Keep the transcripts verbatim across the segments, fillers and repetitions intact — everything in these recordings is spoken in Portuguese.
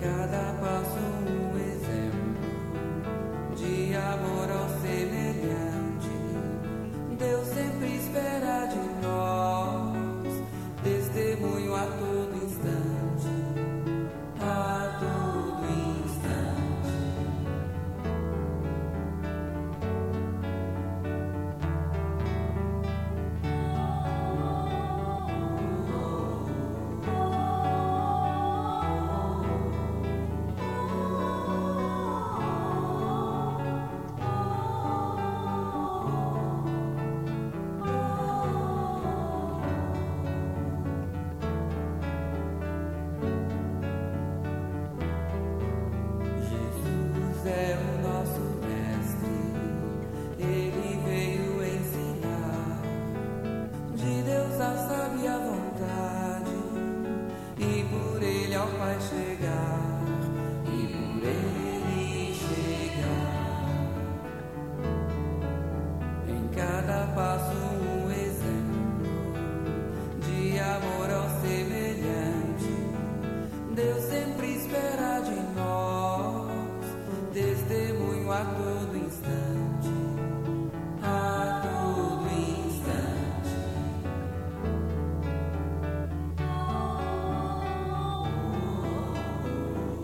cada passo um exemplo de amor ao semelhante. Deus sempre espera de nós testemunho a todo instante, a todo instante. É o nosso mestre, ele veio ensinar de Deus a sábia vontade, e por ele ao Pai chegar, e por ele chegar. Em cada passo um exemplo de amor ao semelhante. Deus sempre espera de nós testemunho a todo instante, a todo instante. Oh, oh, oh.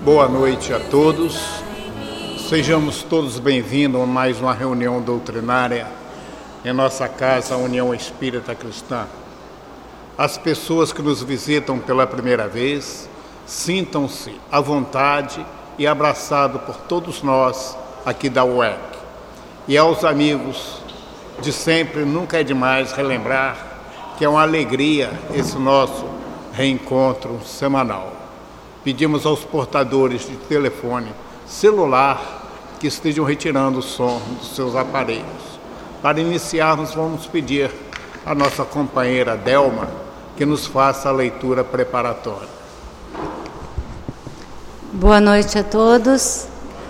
Boa noite a todos. Sejamos todos bem-vindos a mais uma reunião doutrinária em nossa casa, a União Espírita Cristã. As pessoas que nos visitam pela primeira vez, sintam-se à vontade e abraçados por todos nós aqui da U E C. E aos amigos de sempre, nunca é demais relembrar que é uma alegria esse nosso reencontro semanal. Pedimos aos portadores de telefone celular que estejam retirando o som dos seus aparelhos. Para iniciarmos, vamos pedir à nossa companheira Delma que nos faça a leitura preparatória. Boa noite a todos.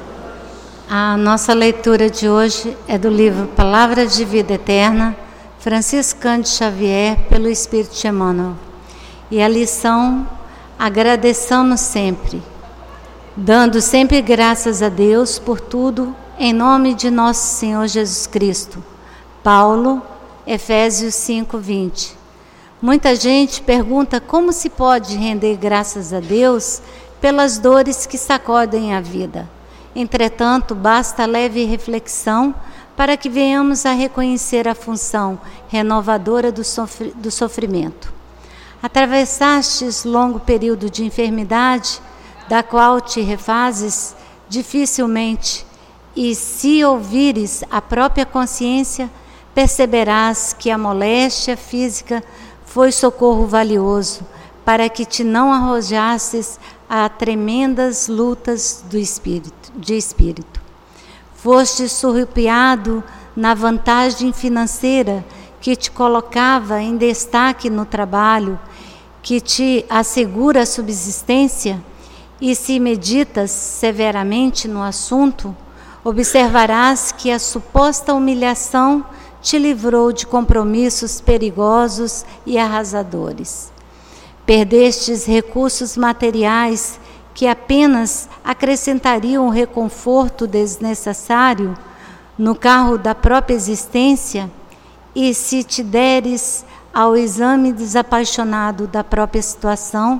A nossa leitura de hoje é do livro Palavra de Vida Eterna, Francisco Cândido Xavier, pelo Espírito de Emmanuel. E a lição: agradeçamos sempre, dando sempre graças a Deus por tudo, em nome de nosso Senhor Jesus Cristo. Paulo, Efésios cinco, vinte. Muita gente pergunta como se pode render graças a Deus pelas dores que sacodem a vida. Entretanto, basta leve reflexão para que venhamos a reconhecer a função renovadora do, sofri- do sofrimento. Atravessastes longo período de enfermidade, da qual te refazes dificilmente, e se ouvires a própria consciência, perceberás que a moléstia física foi socorro valioso, para que te não arrojasses a tremendas lutas do espírito, de espírito. Foste surrupiado na vantagem financeira que te colocava em destaque no trabalho, que te assegura a subsistência, e se meditas severamente no assunto, observarás que a suposta humilhação te livrou de compromissos perigosos e arrasadores. Perdestes recursos materiais que apenas acrescentariam o reconforto desnecessário no carro da própria existência, e se te deres ao exame desapaixonado da própria situação,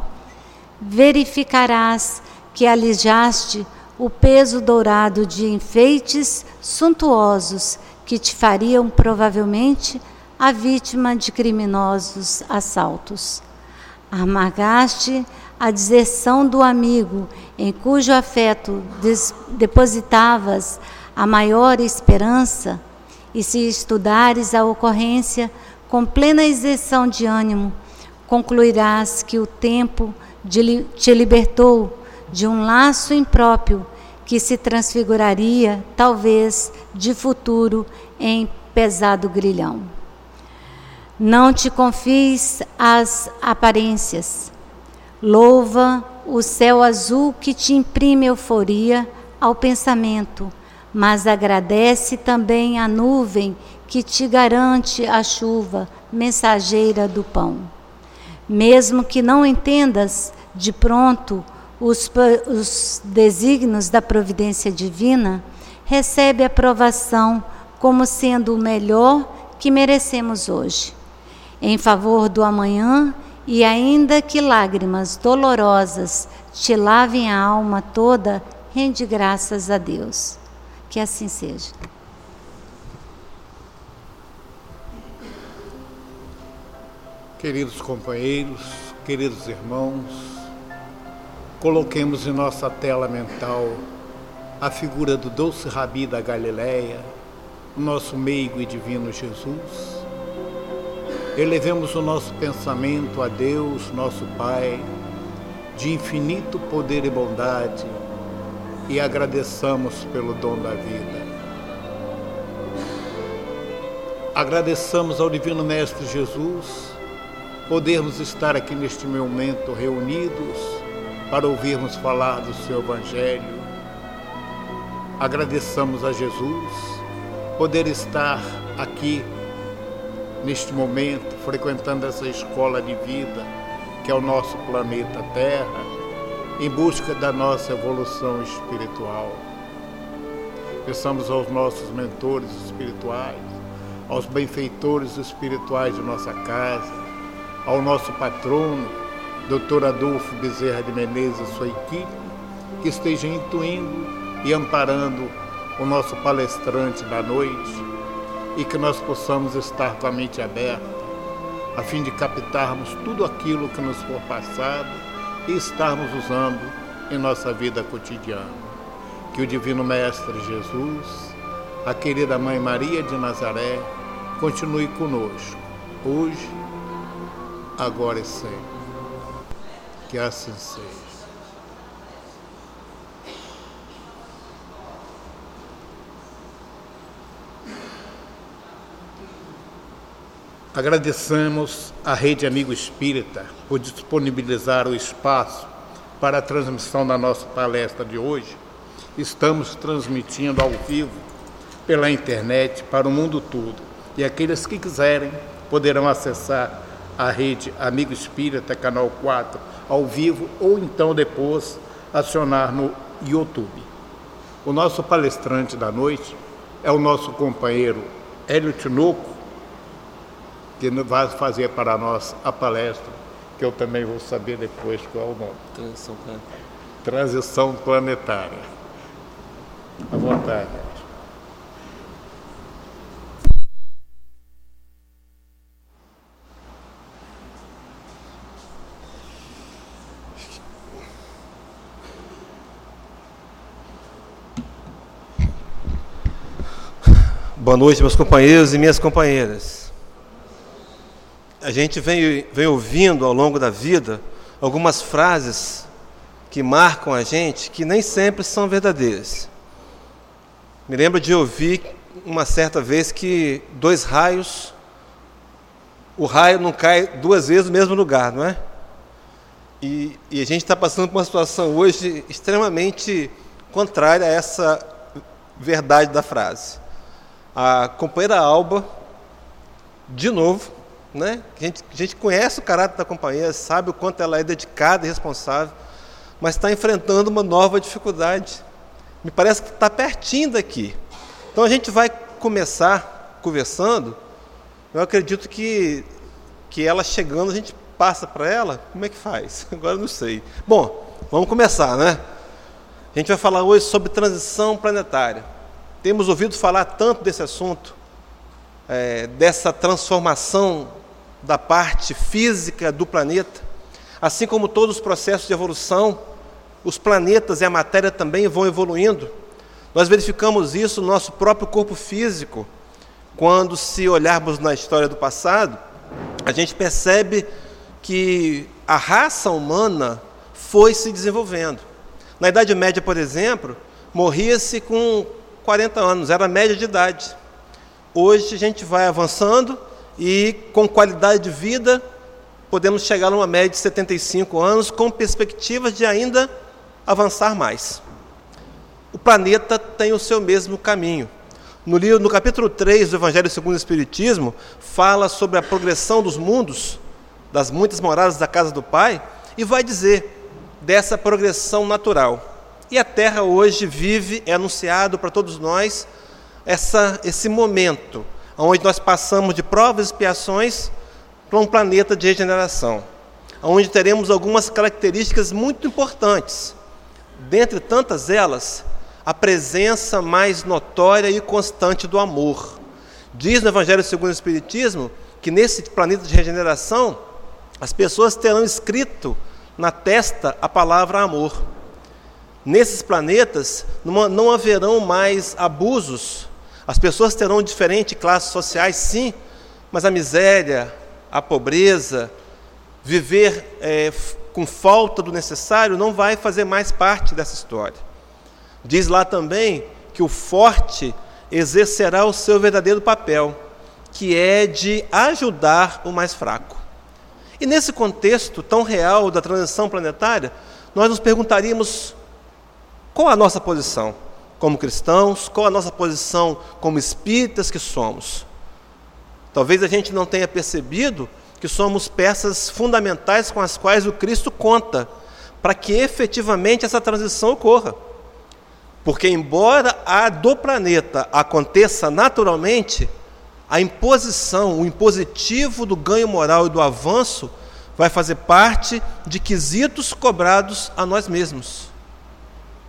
verificarás que alijaste o peso dourado de enfeites suntuosos que te fariam provavelmente a vítima de criminosos assaltos. Amargaste a deserção do amigo em cujo afeto des- depositavas a maior esperança, e se estudares a ocorrência com plena isenção de ânimo, concluirás que o tempo de li- te libertou de um laço impróprio que se transfiguraria, talvez, de futuro em pesado grilhão. Não te confies às aparências. Louva o céu azul que te imprime euforia ao pensamento, mas agradece também a nuvem que te garante a chuva, mensageira do pão. Mesmo que não entendas de pronto os, os desígnios da providência divina, recebe a provação como sendo o melhor que merecemos hoje. Em favor do amanhã, e ainda que lágrimas dolorosas te lavem a alma toda, rende graças a Deus. Que assim seja. Queridos companheiros, queridos irmãos, coloquemos em nossa tela mental a figura do doce Rabi da Galileia, o nosso meigo e divino Jesus. Elevemos o nosso pensamento a Deus, nosso Pai, de infinito poder e bondade, e agradeçamos pelo dom da vida. Agradeçamos ao Divino Mestre Jesus podermos estar aqui neste momento reunidos para ouvirmos falar do seu Evangelho. Agradeçamos a Jesus poder estar aqui neste momento, frequentando essa escola de vida, que é o nosso planeta Terra, em busca da nossa evolução espiritual. Peçamos aos nossos mentores espirituais, aos benfeitores espirituais de nossa casa, ao nosso patrono, doutor Adolfo Bezerra de Menezes e sua equipe, que esteja intuindo e amparando o nosso palestrante da noite, e que nós possamos estar com a mente aberta, a fim de captarmos tudo aquilo que nos for passado e estarmos usando em nossa vida cotidiana. Que o Divino Mestre Jesus, a querida Mãe Maria de Nazaré, continue conosco, hoje, agora e sempre. Que assim seja. Agradecemos à Rede Amigo Espírita por disponibilizar o espaço para a transmissão da nossa palestra de hoje. Estamos transmitindo ao vivo pela internet para o mundo todo. E aqueles que quiserem poderão acessar a Rede Amigo Espírita, canal quatro, ao vivo, ou então depois acionar no YouTube. O nosso palestrante da noite é o nosso companheiro Hélio Tinoco, que vai fazer para nós a palestra, que eu também vou saber depois qual é o nome. Transição planetária. Transição planetária. À vontade. Boa noite, meus companheiros e minhas companheiras. A gente vem, vem ouvindo ao longo da vida algumas frases que marcam a gente, que nem sempre são verdadeiras. Me lembro de ouvir uma certa vez que dois raios, o raio não cai duas vezes no mesmo lugar, não é? E, e a gente está passando por uma situação hoje extremamente contrária a essa verdade da frase. A companheira Alba, de novo, né? A gente, a gente conhece o caráter da companheira, sabe o quanto ela é dedicada e responsável, mas está enfrentando uma nova dificuldade. Me parece que está pertinho daqui. Então a gente vai começar conversando. Eu acredito que, que ela chegando, a gente passa para ela. Como é que faz? Agora eu não sei. Bom, vamos começar, né? A gente vai falar hoje sobre transição planetária. Temos ouvido falar tanto desse assunto, é, dessa transformação da parte física do planeta. Assim como todos os processos de evolução, os planetas e a matéria também vão evoluindo. Nós verificamos isso no nosso próprio corpo físico. Quando, se olharmos na história do passado, a gente percebe que a raça humana foi se desenvolvendo. Na Idade Média, por exemplo, morria-se com quarenta anos, era a média de idade. Hoje a gente vai avançando e, com qualidade de vida, podemos chegar a uma média de setenta e cinco anos, com perspectivas de ainda avançar mais. O planeta tem o seu mesmo caminho. No, livro, no capítulo três do Evangelho segundo o Espiritismo, fala sobre a progressão dos mundos, das muitas moradas da casa do Pai, e vai dizer dessa progressão natural. E a Terra hoje vive, é anunciado para todos nós, essa, esse momento, onde nós passamos de provas e expiações para um planeta de regeneração, onde teremos algumas características muito importantes. Dentre tantas elas, a presença mais notória e constante do amor. Diz no Evangelho segundo o Espiritismo que nesse planeta de regeneração, as pessoas terão escrito na testa a palavra amor. Nesses planetas não, não haverão mais abusos. As pessoas terão diferentes classes sociais, sim, mas a miséria, a pobreza, viver é, com falta do necessário não vai fazer mais parte dessa história. Diz lá também que o forte exercerá o seu verdadeiro papel, que é de ajudar o mais fraco. E nesse contexto tão real da transição planetária, nós nos perguntaríamos qual a nossa posição como cristãos, qual a nossa posição como espíritas que somos. Talvez a gente não tenha percebido que somos peças fundamentais com as quais o Cristo conta para que efetivamente essa transição ocorra. Porque embora a do planeta aconteça naturalmente, a imposição, o impositivo do ganho moral e do avanço vai fazer parte de quesitos cobrados a nós mesmos.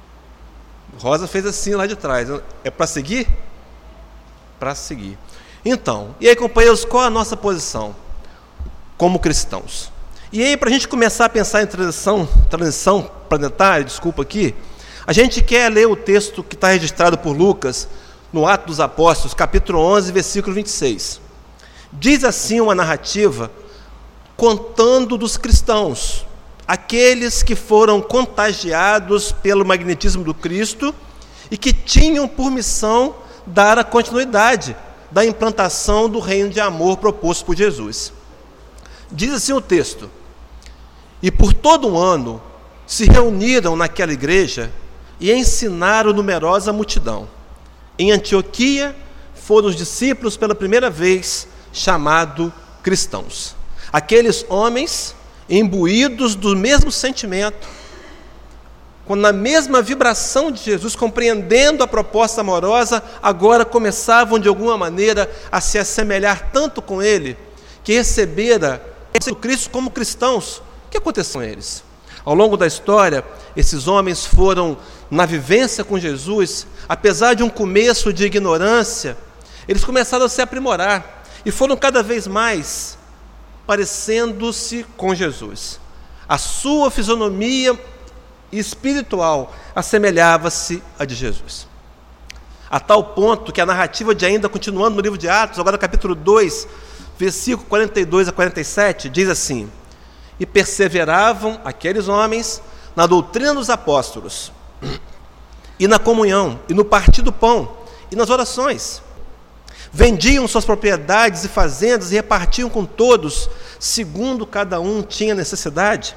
Rosa fez assim lá de trás. É para seguir? Para seguir. Então, e aí, companheiros, qual a nossa posição como cristãos? E aí, para a gente começar a pensar em transição, transição planetária, desculpa aqui, a gente quer ler o texto que está registrado por Lucas, no Atos dos Apóstolos, capítulo onze, versículo vinte e seis. Diz assim uma narrativa contando dos cristãos, aqueles que foram contagiados pelo magnetismo do Cristo e que tinham por missão dar a continuidade da implantação do reino de amor proposto por Jesus. Diz assim o texto: e por todo um ano se reuniram naquela igreja e ensinaram numerosa multidão. Em Antioquia foram os discípulos pela primeira vez chamados cristãos. Aqueles homens imbuídos do mesmo sentimento, quando na mesma vibração de Jesus, compreendendo a proposta amorosa, agora começavam de alguma maneira a se assemelhar tanto com Ele, que recebera o Cristo como cristãos. O que aconteceu com eles? Ao longo da história, esses homens foram, na vivência com Jesus, apesar de um começo de ignorância, eles começaram a se aprimorar e foram cada vez mais parecendo-se com Jesus. A sua fisionomia espiritual assemelhava-se à de Jesus. A tal ponto que a narrativa de ainda continuando no livro de Atos, agora capítulo dois, versículo quarenta e dois a quarenta e sete, diz assim: e perseveravam aqueles homens na doutrina dos apóstolos, e na comunhão, e no partir do pão, e nas orações. Vendiam suas propriedades e fazendas e repartiam com todos, segundo cada um tinha necessidade.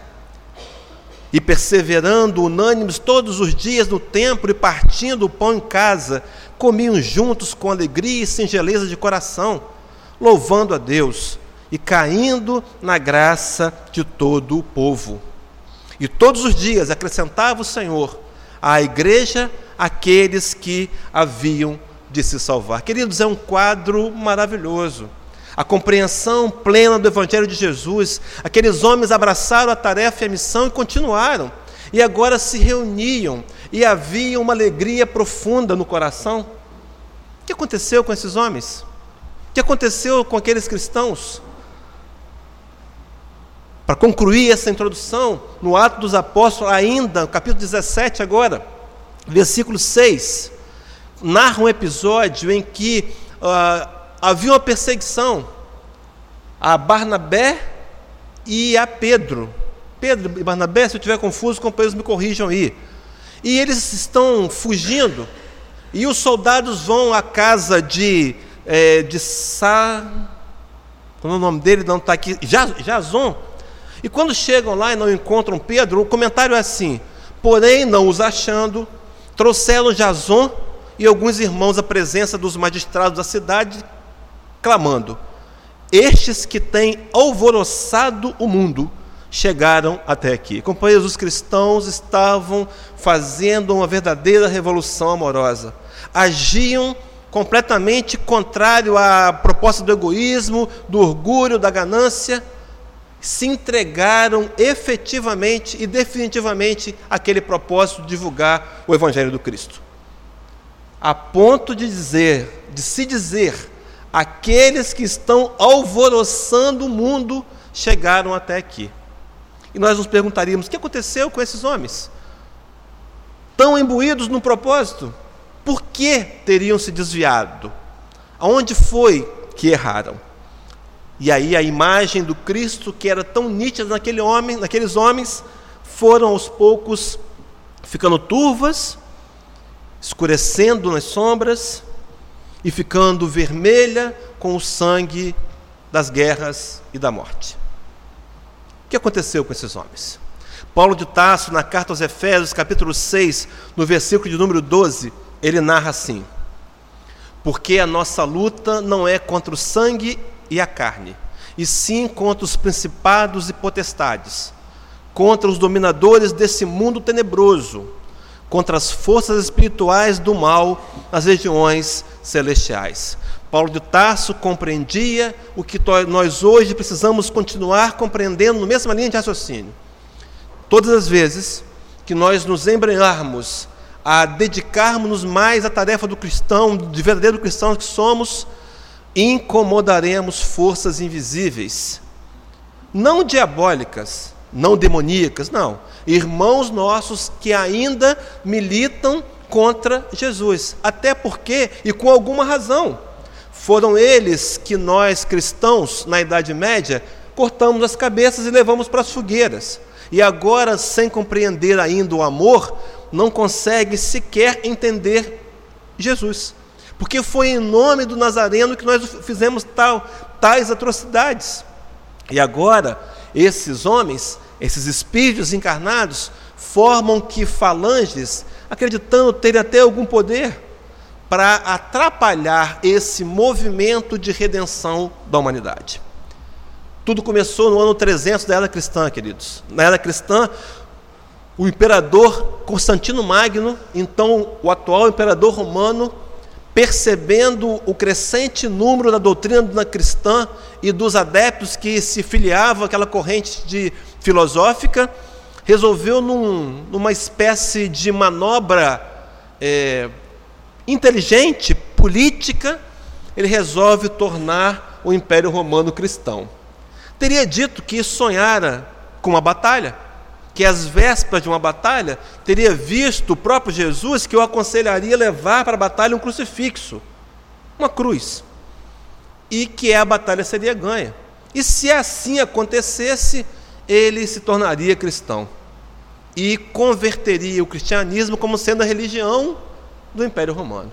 E perseverando unânimes todos os dias no templo e partindo o pão em casa, comiam juntos com alegria e singeleza de coração, louvando a Deus e caindo na graça de todo o povo. E todos os dias acrescentava o Senhor à igreja aqueles que haviam de se salvar. Queridos, é um quadro maravilhoso. A compreensão plena do Evangelho de Jesus. Aqueles homens abraçaram a tarefa e a missão e continuaram. E agora se reuniam e havia uma alegria profunda no coração. O que aconteceu com esses homens? O que aconteceu com aqueles cristãos? Para concluir essa introdução, no Atos dos Apóstolos, ainda, no capítulo dezessete agora, versículo seis, narra um episódio em que uh, havia uma perseguição a Barnabé e a Pedro. Pedro e Barnabé, se eu estiver confuso, companheiros me corrijam aí. E eles estão fugindo, e os soldados vão à casa de, é, de Sa... Como é o nome dele? Não está aqui. Jason. E quando chegam lá e não encontram Pedro, o comentário é assim: porém, não os achando, trouxeram Jason e alguns irmãos à presença dos magistrados da cidade, clamando: estes que têm alvoroçado o mundo chegaram até aqui. Companheiros, os cristãos estavam fazendo uma verdadeira revolução amorosa. Agiam completamente contrário à proposta do egoísmo, do orgulho, da ganância. Se entregaram efetivamente e definitivamente àquele propósito de divulgar o Evangelho do Cristo. A ponto de dizer, de se dizer, aqueles que estão alvoroçando o mundo chegaram até aqui. E nós nos perguntaríamos: o que aconteceu com esses homens? Tão imbuídos no propósito, por que teriam se desviado? Aonde foi que erraram? E aí a imagem do Cristo, que era tão nítida naquele homem, naqueles homens, foram aos poucos ficando turvas, escurecendo nas sombras e ficando vermelha com o sangue das guerras e da morte. O que aconteceu com esses homens? Paulo de Tarso, na carta aos Efésios, capítulo seis, no versículo de número doze, ele narra assim: porque a nossa luta não é contra o sangue e a carne, e sim contra os principados e potestades, contra os dominadores desse mundo tenebroso, contra as forças espirituais do mal nas regiões celestiais. Paulo de Tarso compreendia o que nós hoje precisamos continuar compreendendo, na mesma linha de raciocínio. Todas as vezes que nós nos embrenharmos a dedicarmos-nos mais à tarefa do cristão, de verdadeiro cristão que somos, incomodaremos forças invisíveis, não diabólicas, não demoníacas, não, irmãos nossos que ainda militam contra Jesus, até porque, e com alguma razão, foram eles que nós cristãos, na Idade Média, cortamos as cabeças e levamos para as fogueiras, e agora, sem compreender ainda o amor, não consegue sequer entender Jesus, porque foi em nome do Nazareno que nós fizemos tal, tais atrocidades. E agora, esses homens, esses espíritos encarnados, formam que falanges, acreditando terem até algum poder, para atrapalhar esse movimento de redenção da humanidade. Tudo começou no ano trezentos da era cristã, queridos. Na era cristã, o imperador Constantino Magno, então o atual imperador romano, percebendo o crescente número da doutrina cristã e dos adeptos que se filiavam àquela corrente de filosófica, resolveu, num, numa espécie de manobra é, inteligente, política, ele resolve tornar o Império Romano cristão. Teria dito que sonhara com uma batalha, que às vésperas de uma batalha, teria visto o próprio Jesus que o aconselharia levar para a batalha um crucifixo, uma cruz, e que a batalha seria ganha. E se assim acontecesse, ele se tornaria cristão e converteria o cristianismo como sendo a religião do Império Romano.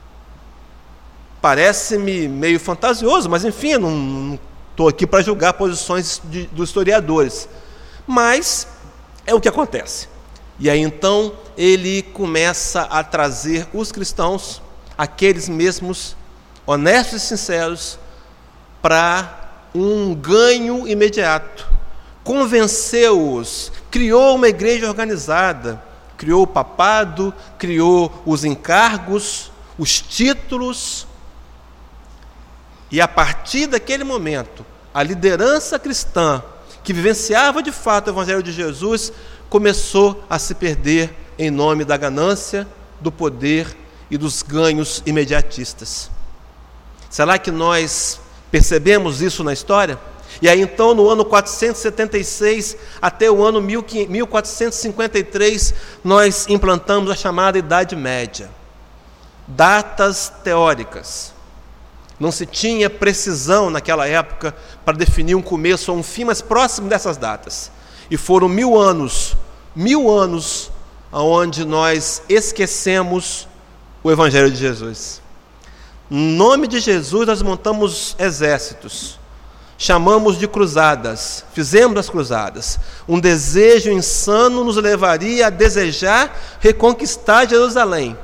Parece-me meio fantasioso, mas enfim, eu não estou aqui para julgar posições de, dos historiadores. Mas é o que acontece. E aí então ele começa a trazer os cristãos, aqueles mesmos, honestos e sinceros, para um ganho imediato. Convenceu-os, criou uma igreja organizada, criou o papado, criou os encargos, os títulos, e a partir daquele momento, a liderança cristã, que vivenciava de fato o Evangelho de Jesus, começou a se perder em nome da ganância, do poder e dos ganhos imediatistas. Será que nós percebemos isso na história? E aí então, no ano quatrocentos e setenta e seis até o ano mil quatrocentos e cinquenta e três, nós implantamos a chamada Idade Média. Datas teóricas. Não se tinha precisão naquela época para definir um começo ou um fim, mas próximo dessas datas. E foram mil anos, mil anos, onde nós esquecemos o Evangelho de Jesus. Em nome de Jesus, nós montamos exércitos, chamamos de cruzadas, fizemos as cruzadas. Um desejo insano nos levaria a desejar reconquistar Jerusalém.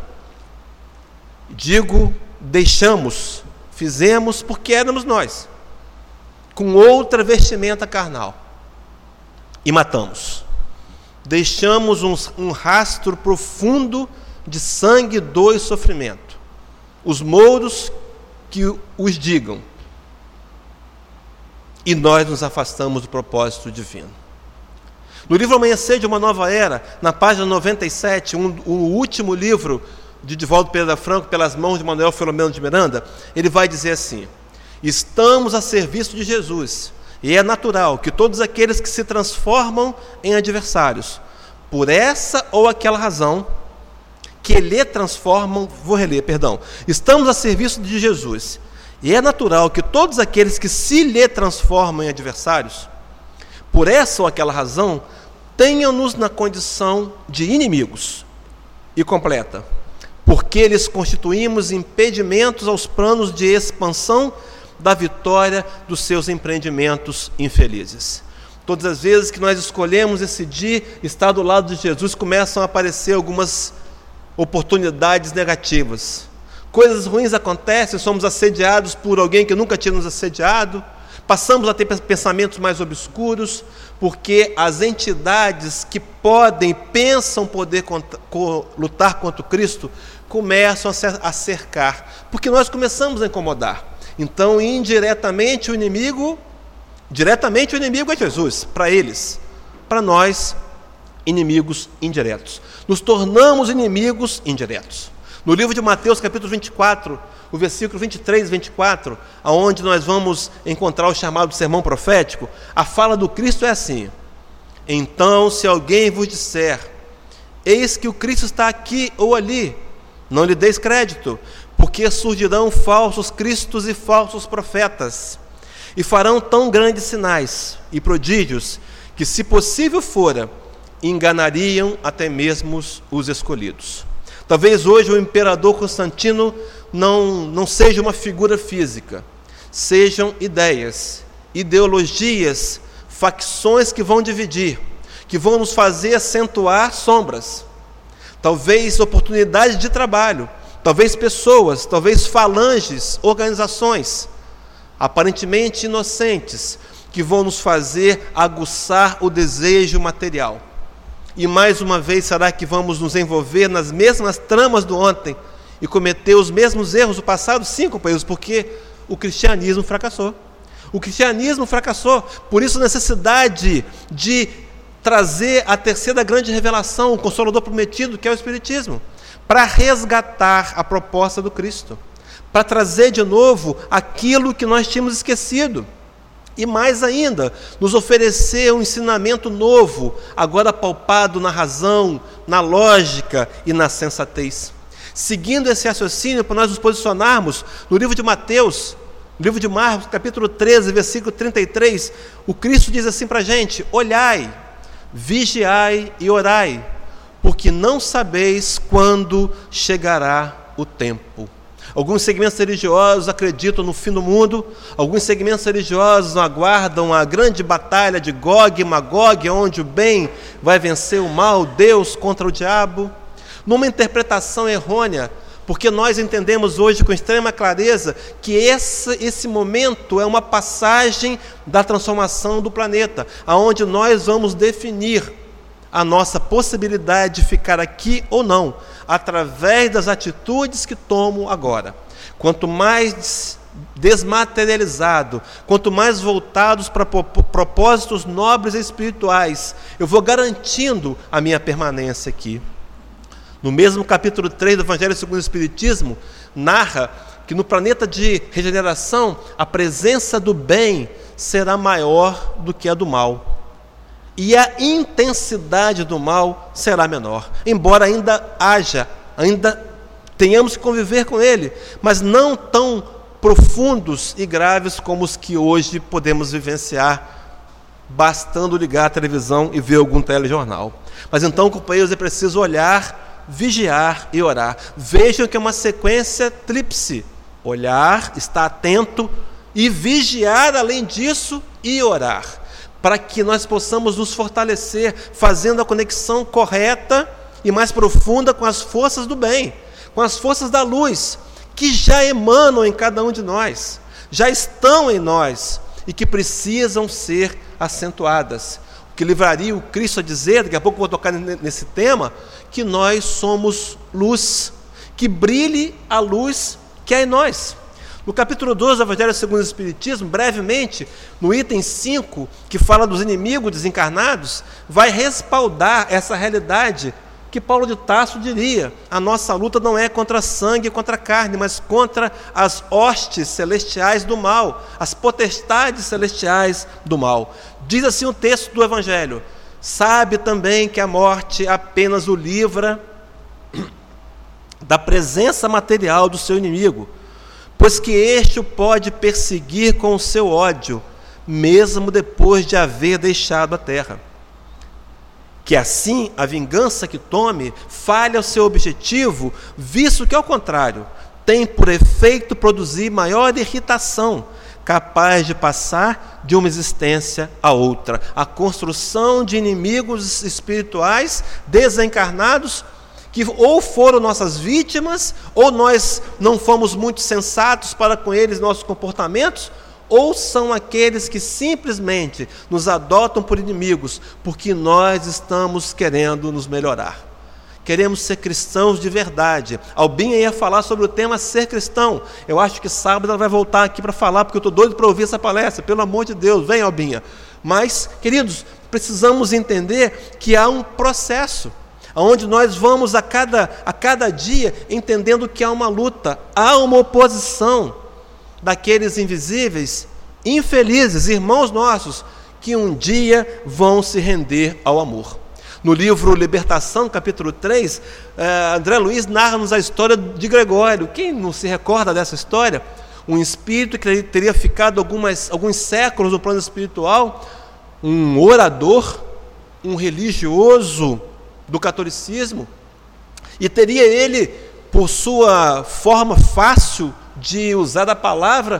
Digo, deixamos, fizemos porque éramos nós, com outra vestimenta carnal, e matamos. Deixamos um, um rastro profundo de sangue, dor e sofrimento. Os mouros que os digam. E nós nos afastamos do propósito divino. No livro Amanhecer de uma Nova Era, na página noventa e sete, um, o último livro de Divaldo Pereira Franco, pelas mãos de Manuel Filomeno de Miranda, ele vai dizer assim: estamos a serviço de Jesus, e é natural que todos aqueles que se transformam em adversários, por essa ou aquela razão, que lhe transformam, vou reler, perdão, estamos a serviço de Jesus, e é natural que todos aqueles que se lhe transformam em adversários, por essa ou aquela razão, tenham-nos na condição de inimigos. E completa: porque lhes constituímos impedimentos aos planos de expansão da vitória dos seus empreendimentos infelizes. Todas as vezes que nós escolhemos decidir estar do lado de Jesus, começam a aparecer algumas oportunidades negativas. Coisas ruins acontecem, somos assediados por alguém que nunca tinha nos assediado, passamos a ter pensamentos mais obscuros, porque as entidades que podem e pensam poder contra, co, lutar contra o Cristo, começam a cercar, porque nós começamos a incomodar. Então, indiretamente, o inimigo, diretamente o inimigo é Jesus, para eles. Para nós, inimigos indiretos. Nos tornamos inimigos indiretos. No livro de Mateus, capítulo vinte e quatro, o versículo vinte e três e vinte e quatro, onde nós vamos encontrar o chamado sermão profético, a fala do Cristo é assim: então, se alguém vos disser, eis que o Cristo está aqui ou ali, não lhe deis crédito, porque surgirão falsos cristos e falsos profetas, e farão tão grandes sinais e prodígios, que, se possível fora, enganariam até mesmo os escolhidos. Talvez hoje o imperador Constantino não, não seja uma figura física, sejam ideias, ideologias, facções que vão dividir, que vão nos fazer acentuar sombras. Talvez oportunidades de trabalho, talvez pessoas, talvez falanges, organizações, aparentemente inocentes, que vão nos fazer aguçar o desejo material. E mais uma vez, será que vamos nos envolver nas mesmas tramas do ontem e cometer os mesmos erros do passado? Sim, companheiros, porque o cristianismo fracassou. O cristianismo fracassou. Por isso, a necessidade de trazer a terceira grande revelação, o Consolador prometido, que é o Espiritismo, para resgatar a proposta do Cristo, para trazer de novo aquilo que nós tínhamos esquecido. E mais ainda, nos oferecer um ensinamento novo, agora palpado na razão, na lógica e na sensatez. Seguindo esse raciocínio, para nós nos posicionarmos no livro de Mateus, no livro de Marcos, capítulo treze, versículo trinta e três, o Cristo diz assim para a gente: olhai, vigiai e orai, porque não sabeis quando chegará o tempo. Alguns segmentos religiosos acreditam no fim do mundo, alguns segmentos religiosos aguardam a grande batalha de Gog e Magog, onde o bem vai vencer o mal, Deus contra o diabo, numa interpretação errônea, porque nós entendemos hoje com extrema clareza que esse, esse momento é uma passagem da transformação do planeta, aonde nós vamos definir a nossa possibilidade de ficar aqui ou não, através das atitudes que tomo agora. Quanto mais desmaterializado, quanto mais voltados para propósitos nobres e espirituais, eu vou garantindo a minha permanência aqui. No mesmo capítulo três do Evangelho segundo o Espiritismo, narra que no planeta de regeneração, a presença do bem será maior do que a do mal. E a intensidade do mal será menor, embora ainda haja, ainda tenhamos que conviver com ele, mas não tão profundos e graves como os que hoje podemos vivenciar, bastando ligar a televisão e ver algum telejornal. Mas então, companheiros, é preciso olhar, vigiar e orar. Vejam que é uma sequência tríplice: olhar, estar atento e vigiar, além disso, e orar, para que nós possamos nos fortalecer, fazendo a conexão correta e mais profunda com as forças do bem, com as forças da luz, que já emanam em cada um de nós, já estão em nós e que precisam ser acentuadas. O que livraria o Cristo a dizer, daqui a pouco eu vou tocar nesse tema, que nós somos luz, que brilhe a luz que há em nós. No capítulo doze do Evangelho segundo o Espiritismo, brevemente, no item cinco, que fala dos inimigos desencarnados, vai respaldar essa realidade que Paulo de Tarso diria: a nossa luta não é contra sangue e contra carne, mas contra as hostes celestiais do mal, as potestades celestiais do mal. Diz assim o texto do Evangelho: sabe também que a morte apenas o livra da presença material do seu inimigo, pois que este o pode perseguir com o seu ódio, mesmo depois de haver deixado a terra. Que assim a vingança que tome falhe ao seu objetivo, visto que, ao contrário, tem por efeito produzir maior irritação, capaz de passar de uma existência a outra. A construção de inimigos espirituais desencarnados, que ou foram nossas vítimas, ou nós não fomos muito sensatos para com eles, nossos comportamentos, ou são aqueles que simplesmente nos adotam por inimigos, porque nós estamos querendo nos melhorar. Queremos ser cristãos de verdade. Albinha ia falar sobre o tema ser cristão. Eu acho que sábado ela vai voltar aqui para falar, porque eu estou doido para ouvir essa palestra. Pelo amor de Deus, vem, Albinha. Mas, queridos, precisamos entender que há um processo, onde nós vamos a cada, a cada dia entendendo que há uma luta, há uma oposição daqueles invisíveis, infelizes, irmãos nossos, que um dia vão se render ao amor. No livro Libertação, capítulo três, eh, André Luiz narra-nos a história de Gregório. Quem não se recorda dessa história? Um espírito que teria ficado algumas, alguns séculos no plano espiritual, um orador, um religioso do catolicismo, e teria ele, por sua forma fácil de usar a palavra,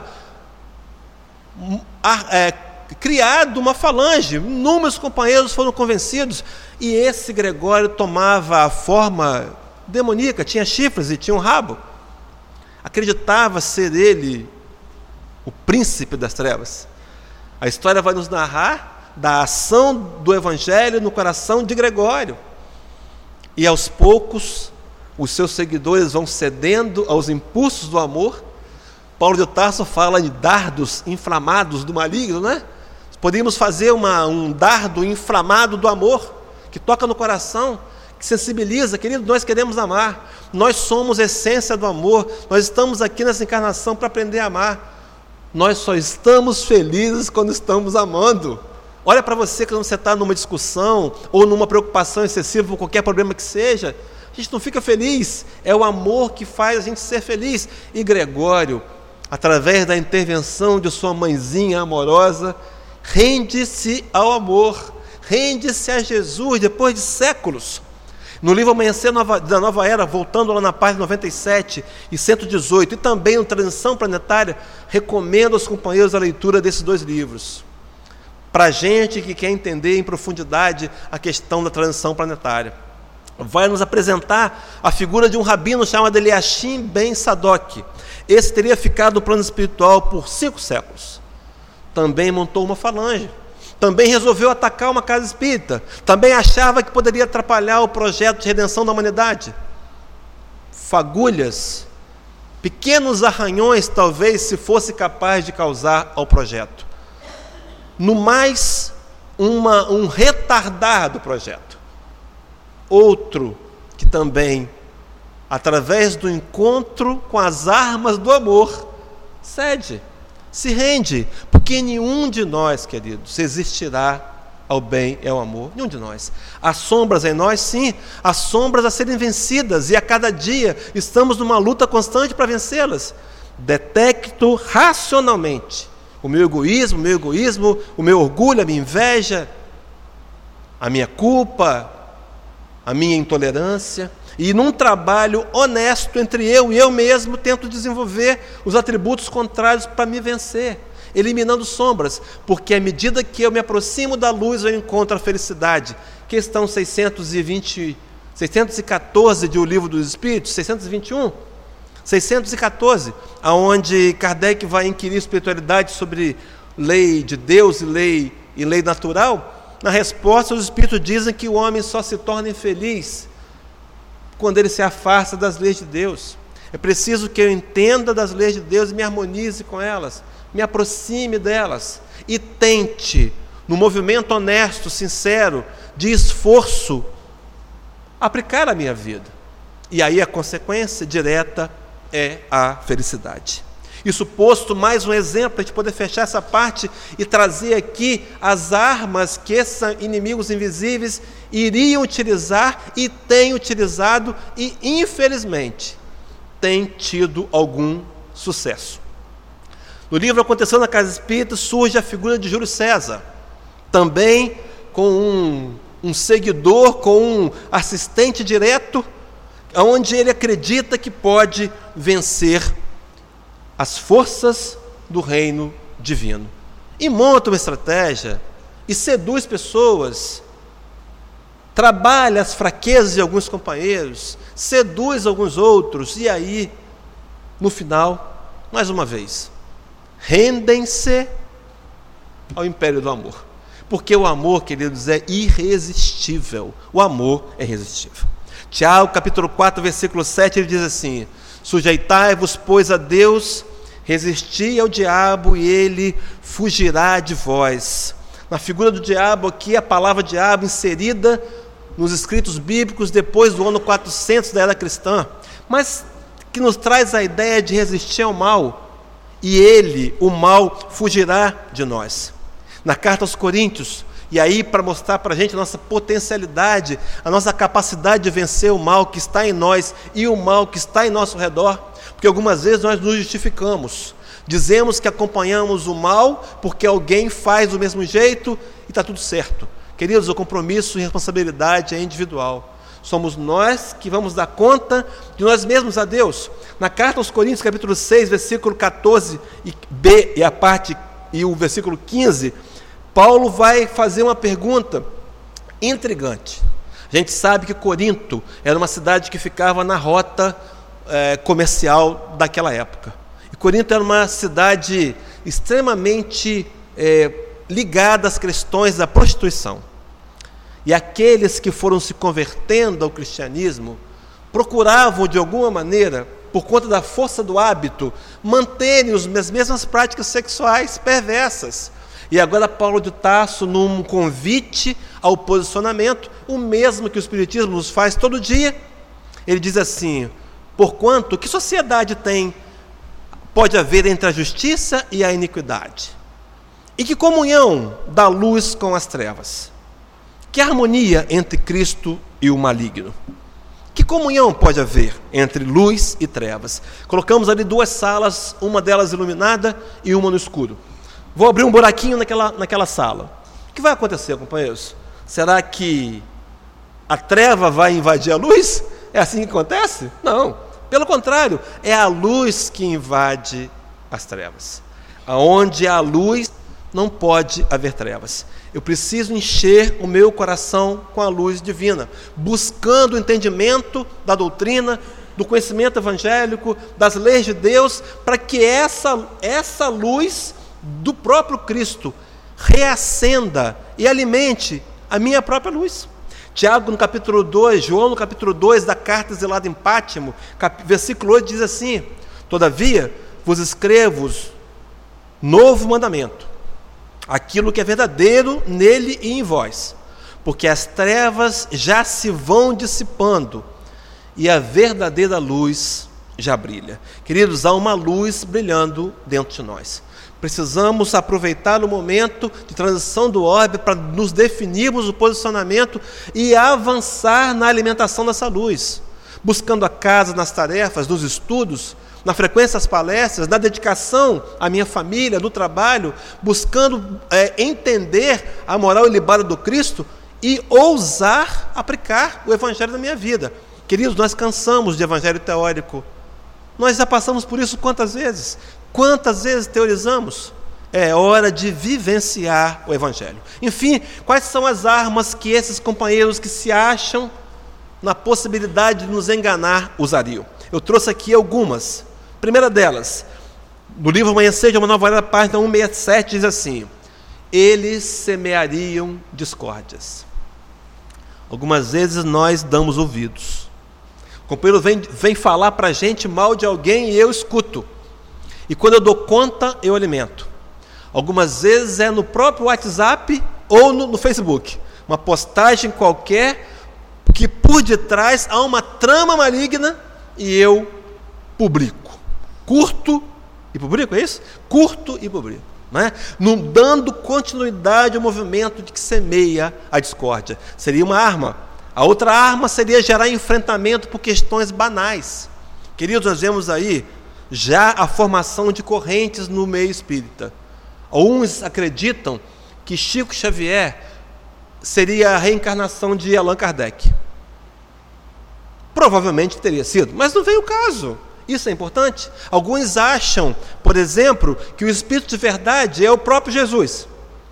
é, criado uma falange. Inúmeros companheiros foram convencidos, e esse Gregório tomava a forma demoníaca, tinha chifres e tinha um rabo. Acreditava ser ele o príncipe das trevas. A história vai nos narrar da ação do evangelho no coração de Gregório. E aos poucos, os seus seguidores vão cedendo aos impulsos do amor. Paulo de Tarso fala de dardos inflamados do maligno, né? Podemos fazer uma, um dardo inflamado do amor, que toca no coração, que sensibiliza. Querido, nós queremos amar, nós somos a essência do amor, nós estamos aqui nessa encarnação para aprender a amar. Nós só estamos felizes quando estamos amando. Olha para você quando você está numa discussão ou numa preocupação excessiva por qualquer problema que seja, a gente não fica feliz, é o amor que faz a gente ser feliz. E Gregório, através da intervenção de sua mãezinha amorosa, rende-se ao amor, rende-se a Jesus depois de séculos. No livro Amanhecer da Nova Era, voltando lá na página noventa e sete e cento e dezoito, e também no Transição Planetária, recomendo aos companheiros a leitura desses dois livros, para a gente que quer entender em profundidade a questão da transição planetária. Vai nos apresentar a figura de um rabino chamado Eliashim Ben Sadoc. Esse teria ficado no plano espiritual por cinco séculos. Também montou uma falange. Também resolveu atacar uma casa espírita. Também achava que poderia atrapalhar o projeto de redenção da humanidade. Fagulhas, pequenos arranhões, talvez, se fosse capaz de causar ao projeto. No mais, uma, um retardar do projeto. Outro que também, através do encontro com as armas do amor, cede, se rende, porque nenhum de nós, queridos, existirá ao bem e ao amor, nenhum de nós. Há sombras em nós, sim, há sombras a serem vencidas, e a cada dia estamos numa luta constante para vencê-las. Detecto racionalmente o meu egoísmo, o meu egoísmo, o meu orgulho, a minha inveja, a minha culpa, a minha intolerância, e num trabalho honesto entre eu e eu mesmo, tento desenvolver os atributos contrários para me vencer, eliminando sombras, porque à medida que eu me aproximo da luz, eu encontro a felicidade. Questão seiscentos e vinte, seiscentos e quatorze de O Livro dos Espíritos, seiscentos e vinte e um, seiscentos e quatorze, aonde Kardec vai inquirir espiritualidade sobre lei de Deus e lei, e lei natural. Na resposta, os Espíritos dizem que o homem só se torna infeliz quando ele se afasta das leis de Deus. É preciso que eu entenda das leis de Deus e me harmonize com elas, me aproxime delas e tente, no movimento honesto, sincero, de esforço, aplicar a minha vida. E aí a consequência direta é a felicidade. Isso posto, mais um exemplo, para a gente poder fechar essa parte e trazer aqui as armas que esses inimigos invisíveis iriam utilizar e têm utilizado e, infelizmente, têm tido algum sucesso. No livro Aconteceu na Casa Espírita surge a figura de Júlio César, também com um, um seguidor, com um assistente direto, onde ele acredita que pode vencer as forças do reino divino. E monta uma estratégia e seduz pessoas, trabalha as fraquezas de alguns companheiros, seduz alguns outros, e aí, no final, mais uma vez, rendem-se ao império do amor. Porque o amor, queridos, é irresistível. O amor é irresistível. Tiago, capítulo quatro, versículo sete, ele diz assim: sujeitai-vos, pois, a Deus, resisti ao diabo e ele fugirá de vós. Na figura do diabo aqui, a palavra diabo inserida nos escritos bíblicos depois do ano quatrocentos da era cristã, mas que nos traz a ideia de resistir ao mal, e ele, o mal, fugirá de nós. Na carta aos Coríntios, e aí para mostrar para a gente a nossa potencialidade, a nossa capacidade de vencer o mal que está em nós e o mal que está em nosso redor, porque algumas vezes nós nos justificamos, dizemos que acompanhamos o mal porque alguém faz do mesmo jeito e está tudo certo. Queridos, o compromisso e responsabilidade é individual. Somos nós que vamos dar conta de nós mesmos a Deus. Na carta aos Coríntios, capítulo seis, versículo catorze b e a parte e o versículo quinze, Paulo vai fazer uma pergunta intrigante. A gente sabe que Corinto era uma cidade que ficava na rota é, comercial daquela época. E Corinto era uma cidade extremamente é, ligada às questões da prostituição. E aqueles que foram se convertendo ao cristianismo procuravam, de alguma maneira, por conta da força do hábito, manterem as mesmas práticas sexuais perversas. E agora Paulo de Tarso, num convite ao posicionamento, o mesmo que o Espiritismo nos faz todo dia, ele diz assim: porquanto, que sociedade tem, pode haver entre a justiça e a iniquidade? E que comunhão da luz com as trevas? Que harmonia entre Cristo e o maligno? Que comunhão pode haver entre luz e trevas? Colocamos ali duas salas, uma delas iluminada e uma no escuro. Vou abrir um buraquinho naquela, naquela sala. O que vai acontecer, companheiros? Será que a treva vai invadir a luz? É assim que acontece? Não. Pelo contrário, é a luz que invade as trevas. Aonde há luz, não pode haver trevas. Eu preciso encher o meu coração com a luz divina, buscando o entendimento da doutrina, do conhecimento evangélico, das leis de Deus, para que essa, essa luz do próprio Cristo reacenda e alimente a minha própria luz. Tiago no capítulo dois, João no capítulo dois da carta exilada em Pátimo, cap... versículo oito diz assim: todavia vos escrevo novo mandamento, aquilo que é verdadeiro nele e em vós, porque as trevas já se vão dissipando e a verdadeira luz já brilha. Queridos, há uma luz brilhando dentro de nós. Precisamos aproveitar o momento de transição do orbe para nos definirmos o posicionamento e avançar na alimentação dessa luz, buscando a casa, nas tarefas, nos estudos, na frequência às palestras, na dedicação à minha família, no trabalho, buscando é, entender a moral ilibada do Cristo e ousar aplicar o evangelho na minha vida. Queridos, nós cansamos de evangelho teórico. Nós já passamos por isso quantas vezes? Quantas vezes teorizamos? É hora de vivenciar o evangelho. Enfim, quais são as armas que esses companheiros que se acham na possibilidade de nos enganar usariam? Eu trouxe aqui algumas. Primeira delas, no livro Amanhecer de uma Nova Era, página cento e sessenta e sete, diz assim: eles semeariam discórdias. Algumas vezes nós damos ouvidos. O companheiro vem, vem falar para a gente mal de alguém e eu escuto. E quando eu dou conta, eu alimento. Algumas vezes é no próprio WhatsApp ou no, no Facebook. Uma postagem qualquer que por detrás há uma trama maligna e eu publico. Curto e publico, é isso? Curto e publico. Não é? Não dando continuidade ao movimento de que semeia a discórdia. Seria uma arma. A outra arma seria gerar enfrentamento por questões banais. Queridos, nós vemos aí já a formação de correntes no meio espírita. Uns acreditam que Chico Xavier seria a reencarnação de Allan Kardec. Provavelmente teria sido, mas não veio o caso. Isso é importante. Alguns acham, por exemplo, que o Espírito de verdade é o próprio Jesus.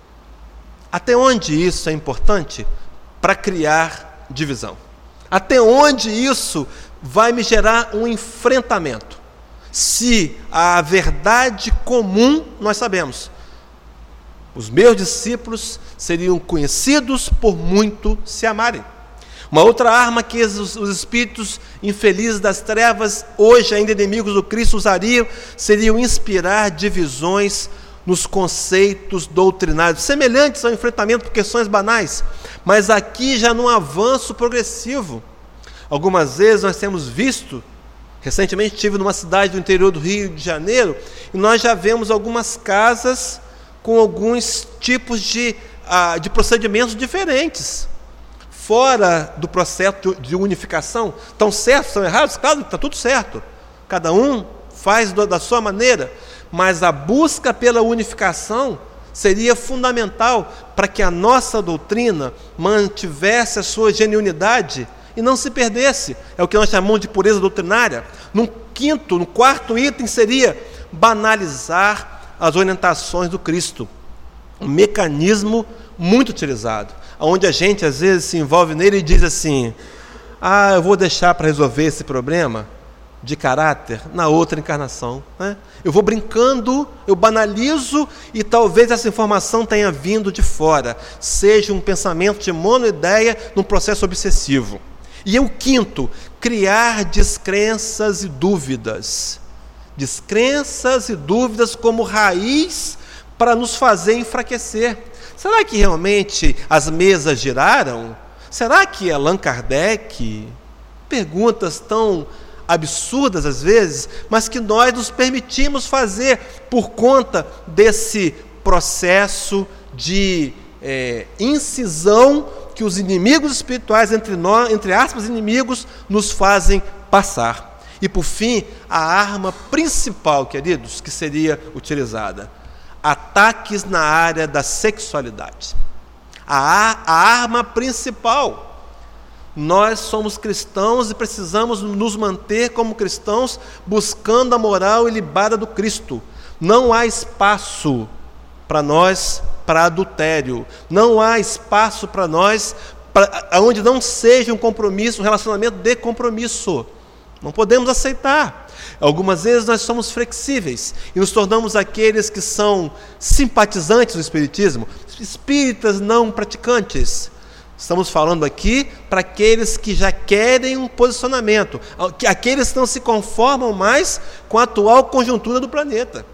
Até onde isso é importante para criar divisão? Até onde isso vai me gerar um enfrentamento? Se a verdade comum nós sabemos, os meus discípulos seriam conhecidos por muito se amarem. Uma outra arma que os, os espíritos infelizes das trevas, hoje ainda inimigos do Cristo, usariam, seriam inspirar divisões nos conceitos doutrinários, semelhantes ao enfrentamento por questões banais, mas aqui já num avanço progressivo. Algumas vezes nós temos visto, recentemente estive numa cidade do interior do Rio de Janeiro, e nós já vemos algumas casas com alguns tipos de, uh, de procedimentos diferentes, fora do processo de unificação. Estão certos, estão errados? Claro, está tudo certo. Cada um faz da sua maneira, mas a busca pela unificação seria fundamental para que a nossa doutrina mantivesse a sua genuinidade e não se perdesse. É o que nós chamamos de pureza doutrinária. No quinto, no quarto item seria banalizar as orientações do Cristo. Um mecanismo muito utilizado, onde a gente às vezes se envolve nele e diz assim: ah, eu vou deixar para resolver esse problema de caráter na outra encarnação, né? Eu vou brincando, eu banalizo, e talvez essa informação tenha vindo de fora, seja um pensamento de monoideia num processo obsessivo. E o quinto, criar descrenças e dúvidas. Descrenças e dúvidas como raiz para nos fazer enfraquecer. Será que realmente as mesas giraram? Será que Allan Kardec? Perguntas tão absurdas às vezes, mas que nós nos permitimos fazer por conta desse processo de é, incisão que os inimigos espirituais, entre nós, entre aspas, inimigos, nos fazem passar. E por fim, a arma principal, queridos, que seria utilizada: ataques na área da sexualidade. A, a arma principal. Nós somos cristãos e precisamos nos manter como cristãos, buscando a moral ilibada do Cristo. Não há espaço para nós para adultério. Não há espaço para nós pra, onde não seja um compromisso, um relacionamento de compromisso. Não podemos aceitar. Algumas vezes nós somos flexíveis e nos tornamos aqueles que são simpatizantes do Espiritismo, espíritas não praticantes. Estamos falando aqui para aqueles que já querem um posicionamento, aqueles que não se conformam mais com a atual conjuntura do planeta.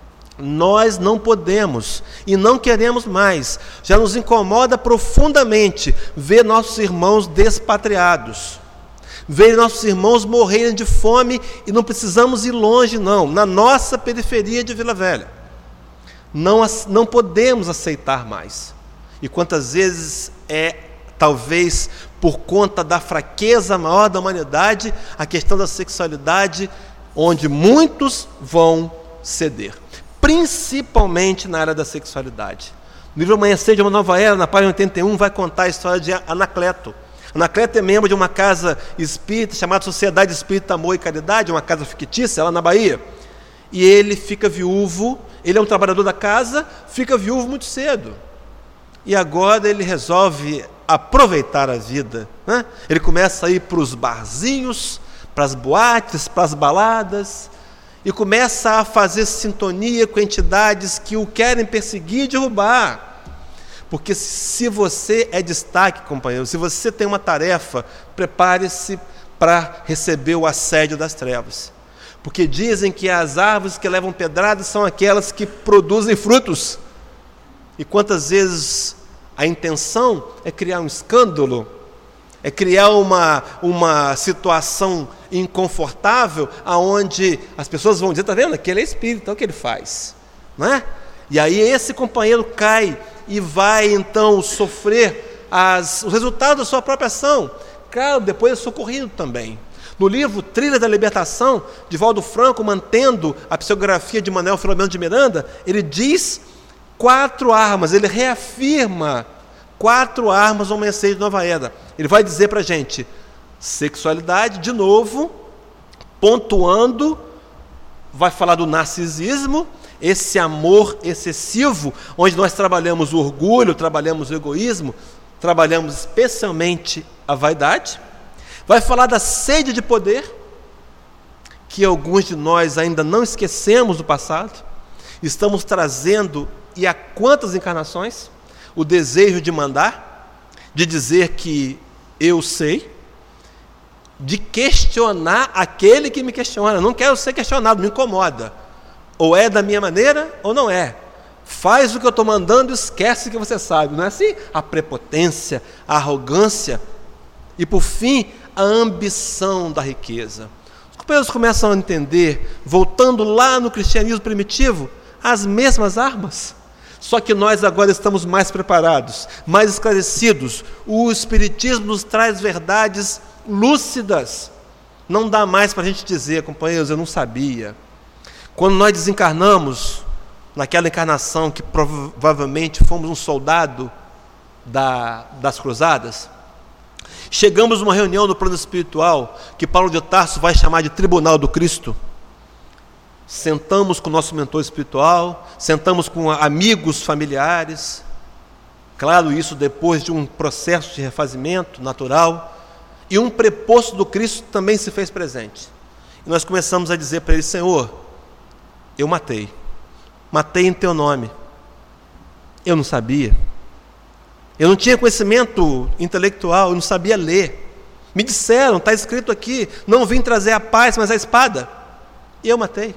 Nós não podemos e não queremos mais. Já nos incomoda profundamente ver nossos irmãos despatriados, ver nossos irmãos morrerem de fome, e não precisamos ir longe não, na nossa periferia de Vila Velha. Não, não podemos aceitar mais. E quantas vezes é, talvez por conta da fraqueza maior da humanidade, a questão da sexualidade, onde muitos vão ceder, principalmente na área da sexualidade. No livro Amanhecer de uma Nova Era, na página oitenta e um, vai contar a história de Anacleto. Anacleto é membro de uma casa espírita chamada Sociedade Espírita Amor e Caridade, uma casa fictícia lá na Bahia. E ele fica viúvo, ele é um trabalhador da casa, fica viúvo muito cedo. E agora ele resolve aproveitar a vida, né? Ele começa a ir para os barzinhos, para as boates, para as baladas, e começa a fazer sintonia com entidades que o querem perseguir e derrubar. Porque se você é destaque, companheiro, se você tem uma tarefa, prepare-se para receber o assédio das trevas. Porque dizem que as árvores que levam pedradas são aquelas que produzem frutos. E quantas vezes a intenção é criar um escândalo, é criar uma, uma situação inconfortável, aonde as pessoas vão dizer: está vendo, aquele é espírito, então o que ele faz? Não é? E aí esse companheiro cai e vai então sofrer as, os resultados da sua própria ação. Claro, depois é socorrido também. No livro Trilha da Libertação, de Valdo Franco, mantendo a psicografia de Manuel Filomeno de Miranda, ele diz quatro armas, ele reafirma quatro armas do Amanhecer de Nova Era. Ele vai dizer para a gente: sexualidade, de novo, pontuando, vai falar do narcisismo, esse amor excessivo, onde nós trabalhamos o orgulho, trabalhamos o egoísmo, trabalhamos especialmente a vaidade. Vai falar da sede de poder, que alguns de nós ainda não esquecemos do passado, estamos trazendo, e há quantas encarnações, o desejo de mandar, de dizer que eu sei, de questionar aquele que me questiona. Não quero ser questionado, me incomoda. Ou é da minha maneira ou não é. Faz o que eu estou mandando e esquece que você sabe. Não é assim? A prepotência, a arrogância e, por fim, a ambição da riqueza. Os companheiros começam a entender, voltando lá no cristianismo primitivo, as mesmas armas. Só que nós agora estamos mais preparados, mais esclarecidos. O Espiritismo nos traz verdades lúcidas. Não dá mais para a gente dizer, companheiros, eu não sabia. Quando nós desencarnamos, naquela encarnação que provavelmente fomos um soldado da, das cruzadas, chegamos numa reunião no plano espiritual, que Paulo de Tarso vai chamar de Tribunal do Cristo. Sentamos com o nosso mentor espiritual, sentamos com amigos familiares, claro, isso depois de um processo de refazimento natural, e um preposto do Cristo também se fez presente. E nós começamos a dizer para ele: Senhor, eu matei, matei em teu nome, eu não sabia, eu não tinha conhecimento intelectual, eu não sabia ler, me disseram, está escrito aqui, não vim trazer a paz, mas a espada, e eu matei.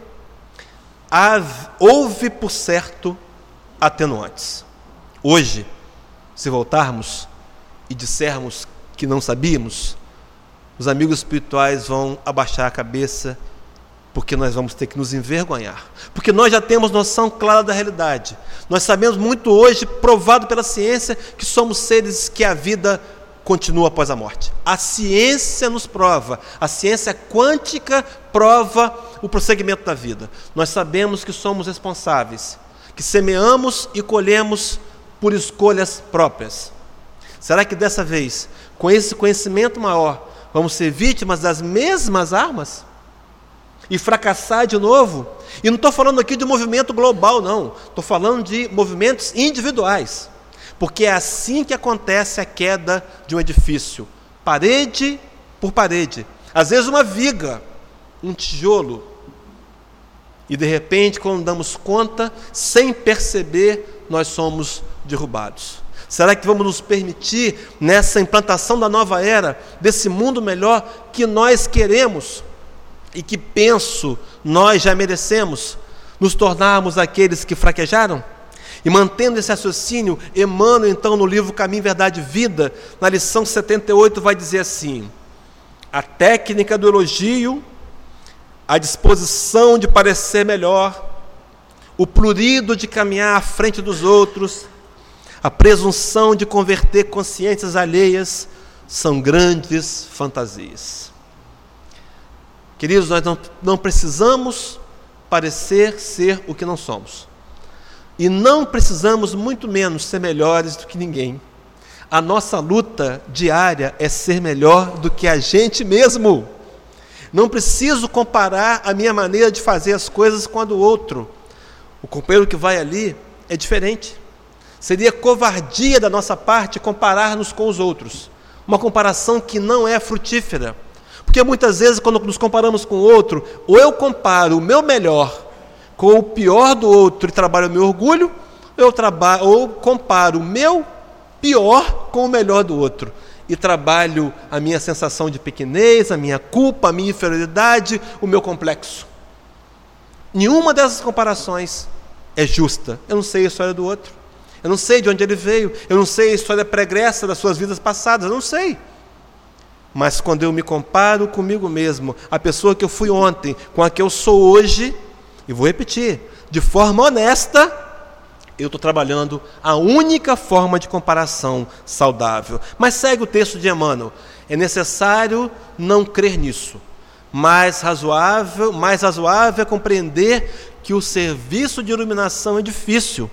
Houve, por certo, atenuantes. Hoje, se voltarmos e dissermos que não sabíamos, os amigos espirituais vão abaixar a cabeça, porque nós vamos ter que nos envergonhar, porque nós já temos noção clara da realidade. Nós sabemos muito hoje, provado pela ciência, que somos seres que a vida continua após a morte. A ciência nos prova, a ciência quântica prova o prosseguimento da vida. Nós sabemos que somos responsáveis, que semeamos e colhemos por escolhas próprias. Será que dessa vez, com esse conhecimento maior, vamos ser vítimas das mesmas armas? E fracassar de novo? E não estou falando aqui de movimento global, não. Estou falando de movimentos individuais. Porque é assim que acontece a queda de um edifício. Parede por parede. Às vezes uma viga, um tijolo. E de repente, quando damos conta, sem perceber, nós somos derrubados. Será que vamos nos permitir, nessa implantação da nova era, desse mundo melhor que nós queremos e que, penso, nós já merecemos, nos tornarmos aqueles que fraquejaram? E mantendo esse raciocínio, Emmanuel, então, no livro Caminho, Verdade e Vida, na lição setenta e oito, vai dizer assim: a técnica do elogio, a disposição de parecer melhor, o prurido de caminhar à frente dos outros, a presunção de converter consciências alheias, são grandes fantasias. Queridos, nós não, não precisamos parecer ser o que não somos. E não precisamos, muito menos, ser melhores do que ninguém. A nossa luta diária é ser melhor do que a gente mesmo. Não preciso comparar a minha maneira de fazer as coisas com a do outro. O companheiro que vai ali é diferente. Seria covardia da nossa parte comparar-nos com os outros. Uma comparação que não é frutífera. Porque muitas vezes, quando nos comparamos com o outro, ou eu comparo o meu melhor com o pior do outro e trabalho o meu orgulho, eu trabalho, ou comparo o meu pior com o melhor do outro e trabalho a minha sensação de pequenez, a minha culpa, a minha inferioridade, o meu complexo. Nenhuma dessas comparações é justa. Eu não sei a história do outro, eu não sei de onde ele veio, eu não sei a história pregressa das suas vidas passadas, eu não sei. Mas quando eu me comparo comigo mesmo, a pessoa que eu fui ontem, com a que eu sou hoje, e vou repetir, de forma honesta, eu estou trabalhando a única forma de comparação saudável. Mas segue o texto de Emmanuel. É necessário não crer nisso. Mais razoável, mais razoável é compreender que o serviço de iluminação é difícil,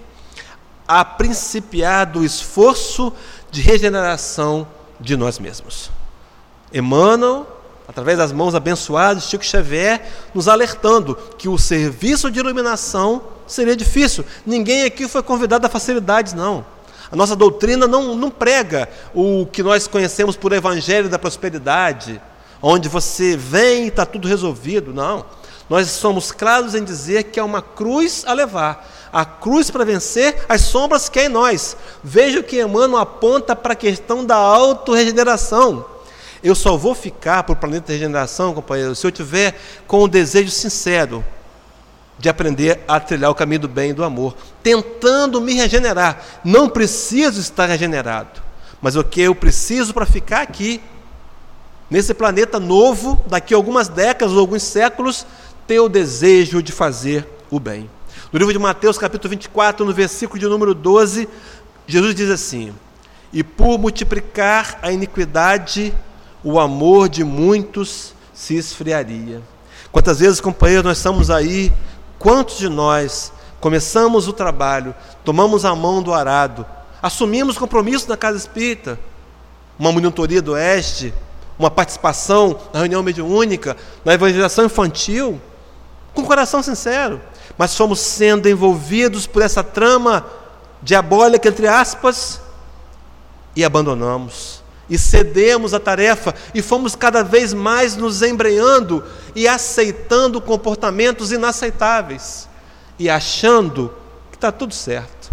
a principiar do esforço de regeneração de nós mesmos. Emmanuel, através das mãos abençoadas de Chico Xavier, nos alertando que o serviço de iluminação seria difícil. Ninguém aqui foi convidado a facilidades, não. A nossa doutrina não, não prega o que nós conhecemos por evangelho da prosperidade, onde você vem e está tudo resolvido, não. Nós somos claros em dizer que é uma cruz a levar, a cruz para vencer as sombras que é em nós. Veja que Emmanuel aponta para a questão da autorregeneração. Eu só vou ficar para o planeta de regeneração, companheiro, se eu tiver com um desejo sincero de aprender a trilhar o caminho do bem e do amor, tentando me regenerar. Não preciso estar regenerado, mas o que eu preciso para ficar aqui, nesse planeta novo, daqui a algumas décadas ou alguns séculos, ter o desejo de fazer o bem. No livro de Mateus, capítulo vinte e quatro, no versículo de número doze, Jesus diz assim: e por multiplicar a iniquidade, o amor de muitos se esfriaria. Quantas vezes, companheiros, nós estamos aí, quantos de nós começamos o trabalho, tomamos a mão do arado, assumimos compromisso na casa espírita, uma monitoria do Oeste, uma participação na reunião mediúnica, na evangelização infantil, com coração sincero, mas fomos sendo envolvidos por essa trama diabólica, entre aspas, e abandonamos, e cedemos a tarefa, e fomos cada vez mais nos embreando e aceitando comportamentos inaceitáveis, e achando que está tudo certo.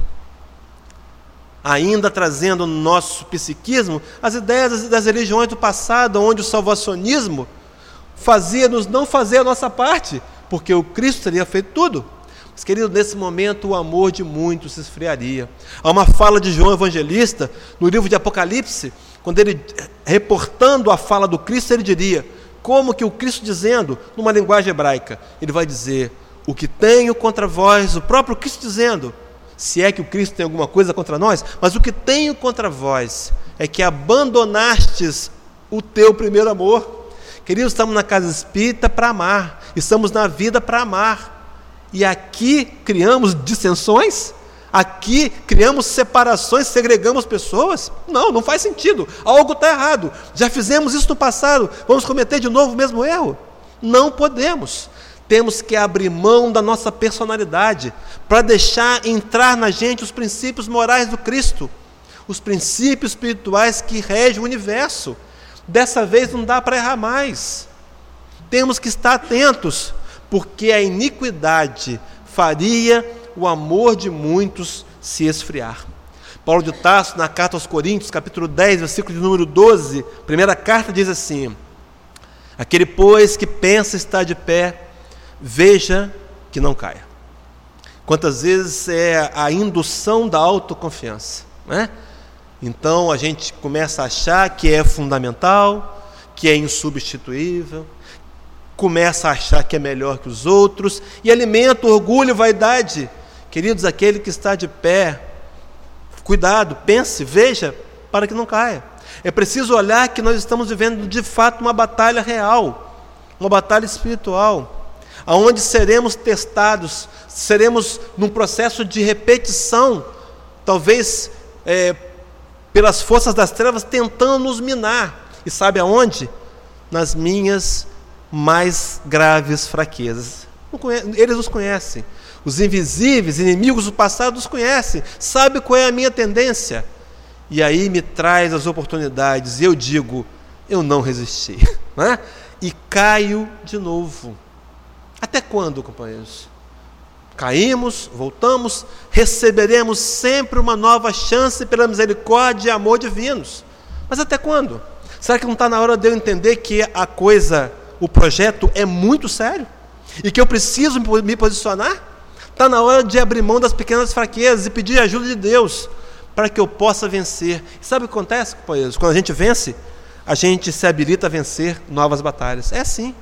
Ainda trazendo no nosso psiquismo as ideias das religiões do passado, onde o salvacionismo fazia-nos não fazer a nossa parte, porque o Cristo teria feito tudo. Mas, querido, nesse momento o amor de muitos se esfriaria. Há uma fala de João Evangelista, no livro de Apocalipse, quando ele, reportando a fala do Cristo, ele diria, como que o Cristo dizendo, numa linguagem hebraica, ele vai dizer, o que tenho contra vós, o próprio Cristo dizendo, se é que o Cristo tem alguma coisa contra nós, mas o que tenho contra vós é que abandonastes o teu primeiro amor. Queridos, estamos na casa espírita para amar, estamos na vida para amar, e aqui criamos dissensões, aqui criamos separações, segregamos pessoas? Não, não faz sentido, algo está errado, já fizemos isso no passado, vamos cometer de novo o mesmo erro? Não podemos. Temos que abrir mão da nossa personalidade para deixar entrar na gente os princípios morais do Cristo, os princípios espirituais que regem o universo. Dessa vez não dá para errar mais. Temos que estar atentos, porque a iniquidade faria o amor de muitos se esfriar. Paulo de Tarso, na carta aos Coríntios, capítulo dez, versículo de número doze, primeira carta, diz assim: aquele, pois, que pensa estar de pé, veja que não caia. Quantas vezes é a indução da autoconfiança, né? Então a gente começa a achar que é fundamental, que é insubstituível, começa a achar que é melhor que os outros, e alimenta o orgulho e vaidade. Queridos, aquele que está de pé, cuidado, pense, veja, para que não caia. É preciso olhar que nós estamos vivendo de fato uma batalha real, uma batalha espiritual, aonde seremos testados, seremos num processo de repetição, talvez é, pelas forças das trevas tentando nos minar. E sabe aonde? Nas minhas mais graves fraquezas. Eles os conhecem. Os invisíveis, inimigos do passado os conhecem. Sabe qual é a minha tendência? E aí me traz as oportunidades e eu digo, eu não resisti, né? E caio de novo. Até quando, companheiros? Caímos, voltamos, receberemos sempre uma nova chance pela misericórdia e amor divinos. Mas até quando? Será que não está na hora de eu entender que a coisa, o projeto é muito sério? E que eu preciso me posicionar? Está na hora de abrir mão das pequenas fraquezas e pedir a ajuda de Deus para que eu possa vencer. E sabe o que acontece, companheiros? Quando a gente vence, a gente se habilita a vencer novas batalhas. É assim.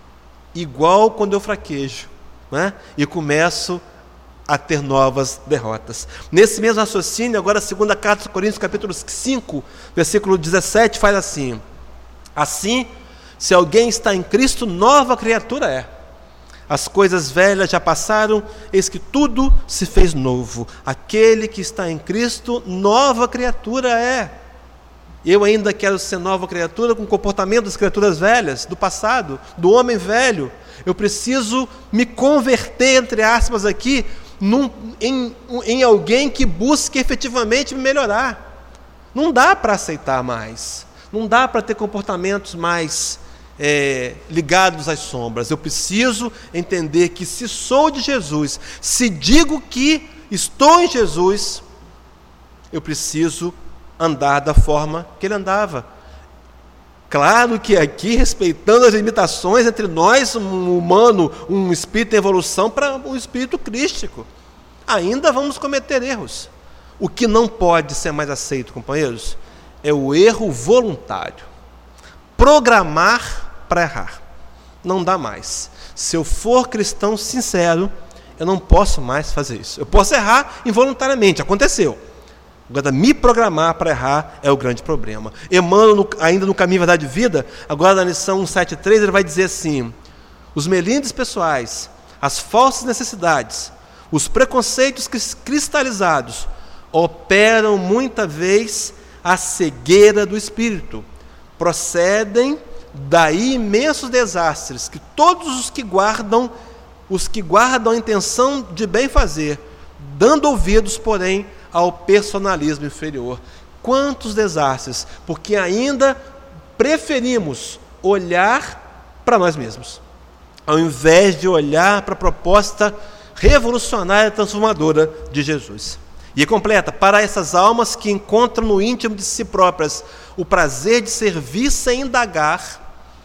Igual quando eu fraquejo, né? E começo a ter novas derrotas. Nesse mesmo raciocínio, agora a segunda carta aos Coríntios, capítulo cinco, versículo dezessete, faz assim: assim, se alguém está em Cristo, nova criatura é. As coisas velhas já passaram, eis que tudo se fez novo. Aquele que está em Cristo, nova criatura é. Eu ainda quero ser nova criatura com o comportamento das criaturas velhas, do passado, do homem velho. Eu preciso me converter, entre aspas aqui, num, em, em alguém que busque efetivamente me melhorar. Não dá para aceitar mais. Não dá para ter comportamentos mais é, ligados às sombras. Eu preciso entender que se sou de Jesus, se digo que estou em Jesus, eu preciso andar da forma que ele andava. Claro que aqui, respeitando as limitações entre nós, um humano, um espírito em evolução, para um espírito crístico, ainda vamos cometer erros. O que não pode ser mais aceito, companheiros, é o erro voluntário. Programar para errar. Não dá mais. Se eu for cristão sincero, eu não posso mais fazer isso. Eu posso errar involuntariamente, aconteceu. Agora, me programar para errar é o grande problema. Emmanuel, no, ainda no Caminho, Verdade e Vida, agora na lição cento e setenta e três, ele vai dizer assim: os melindres pessoais, as falsas necessidades, os preconceitos cristalizados operam muita vez a cegueira do espírito. Procedem daí imensos desastres que todos os que guardam, os que guardam a intenção de bem fazer, dando ouvidos, porém, ao personalismo inferior. Quantos desastres, porque ainda preferimos olhar para nós mesmos, ao invés de olhar para a proposta revolucionária e transformadora de Jesus. E completa: para essas almas que encontram no íntimo de si próprias o prazer de servir sem indagar,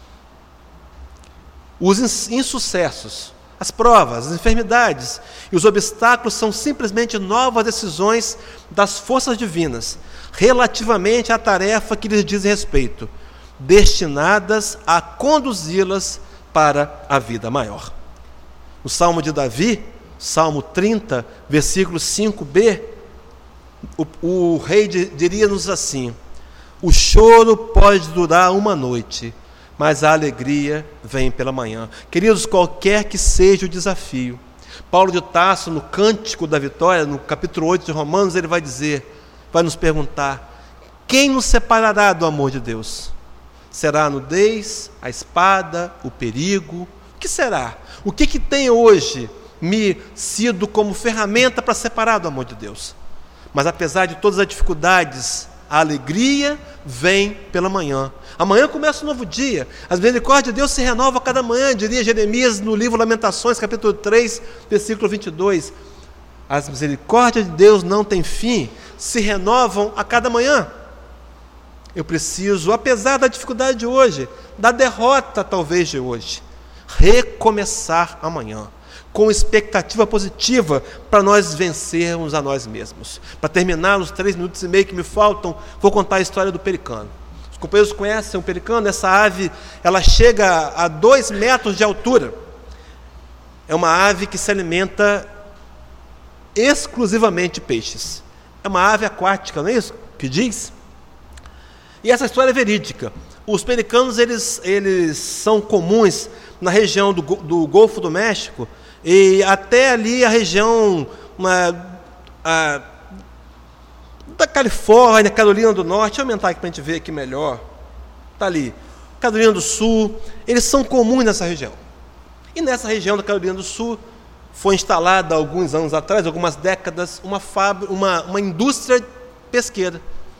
os insucessos, as provas, as enfermidades e os obstáculos são simplesmente novas decisões das forças divinas relativamente à tarefa que lhes diz respeito, destinadas a conduzi-las para a vida maior. No Salmo de Davi, Salmo trinta, versículo cinco b, o, o rei diria-nos assim: o choro pode durar uma noite, mas a alegria vem pela manhã. Queridos, qualquer que seja o desafio, Paulo de Tarso, no Cântico da Vitória, no capítulo oito de Romanos, ele vai dizer, vai nos perguntar: quem nos separará do amor de Deus? Será a nudez, a espada, o perigo? O que será? O que, que tem hoje me sido como ferramenta para separar do amor de Deus? Mas apesar de todas as dificuldades, a alegria vem pela manhã. Amanhã começa um novo dia. As misericórdias de Deus se renovam a cada manhã, diria Jeremias no livro Lamentações, capítulo três, versículo vinte e dois. As misericórdias de Deus não têm fim, se renovam a cada manhã. Eu preciso, apesar da dificuldade de hoje, da derrota talvez de hoje, recomeçar amanhã, com expectativa positiva para nós vencermos a nós mesmos. Para terminar, nos três minutos e meio que me faltam, vou contar a história do pelicano. Os companheiros conhecem o pelicano? Essa ave, ela chega a dois metros de altura. É uma ave que se alimenta exclusivamente de peixes. É uma ave aquática, não é isso que diz? E essa história é verídica. Os pelicanos, eles, eles são comuns na região do, do Golfo do México, e até ali a região uma, a, da Califórnia, Carolina do Norte. Deixa eu aumentar aqui para a gente ver aqui melhor. Está ali, Carolina do Sul. Eles são comuns nessa região. E nessa região da Carolina do Sul foi instalada há alguns anos atrás, algumas décadas, uma, fábrica, uma, uma indústria pesqueira.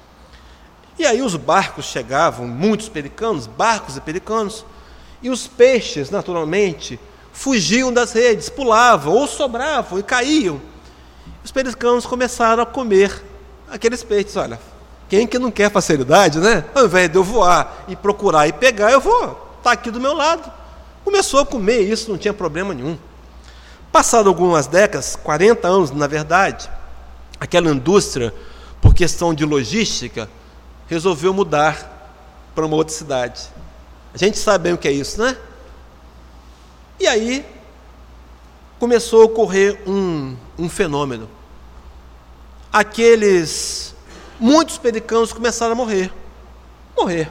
E aí os barcos chegavam, muitos pelicanos, barcos e pelicanos, e os peixes, naturalmente, fugiam das redes, pulavam, ou sobravam e caíam. Os pelicanos começaram a comer aqueles peixes. Olha, quem que não quer facilidade, né? Ao invés de eu voar e procurar e pegar, eu vou, está aqui do meu lado. Começou a comer isso, não tinha problema nenhum. Passado algumas décadas, quarenta anos na verdade, aquela indústria, por questão de logística, resolveu mudar para uma outra cidade. A gente sabe bem o que é isso, né? E aí começou a ocorrer um, um fenômeno. Aqueles, muitos pelicanos começaram a morrer. Morrer.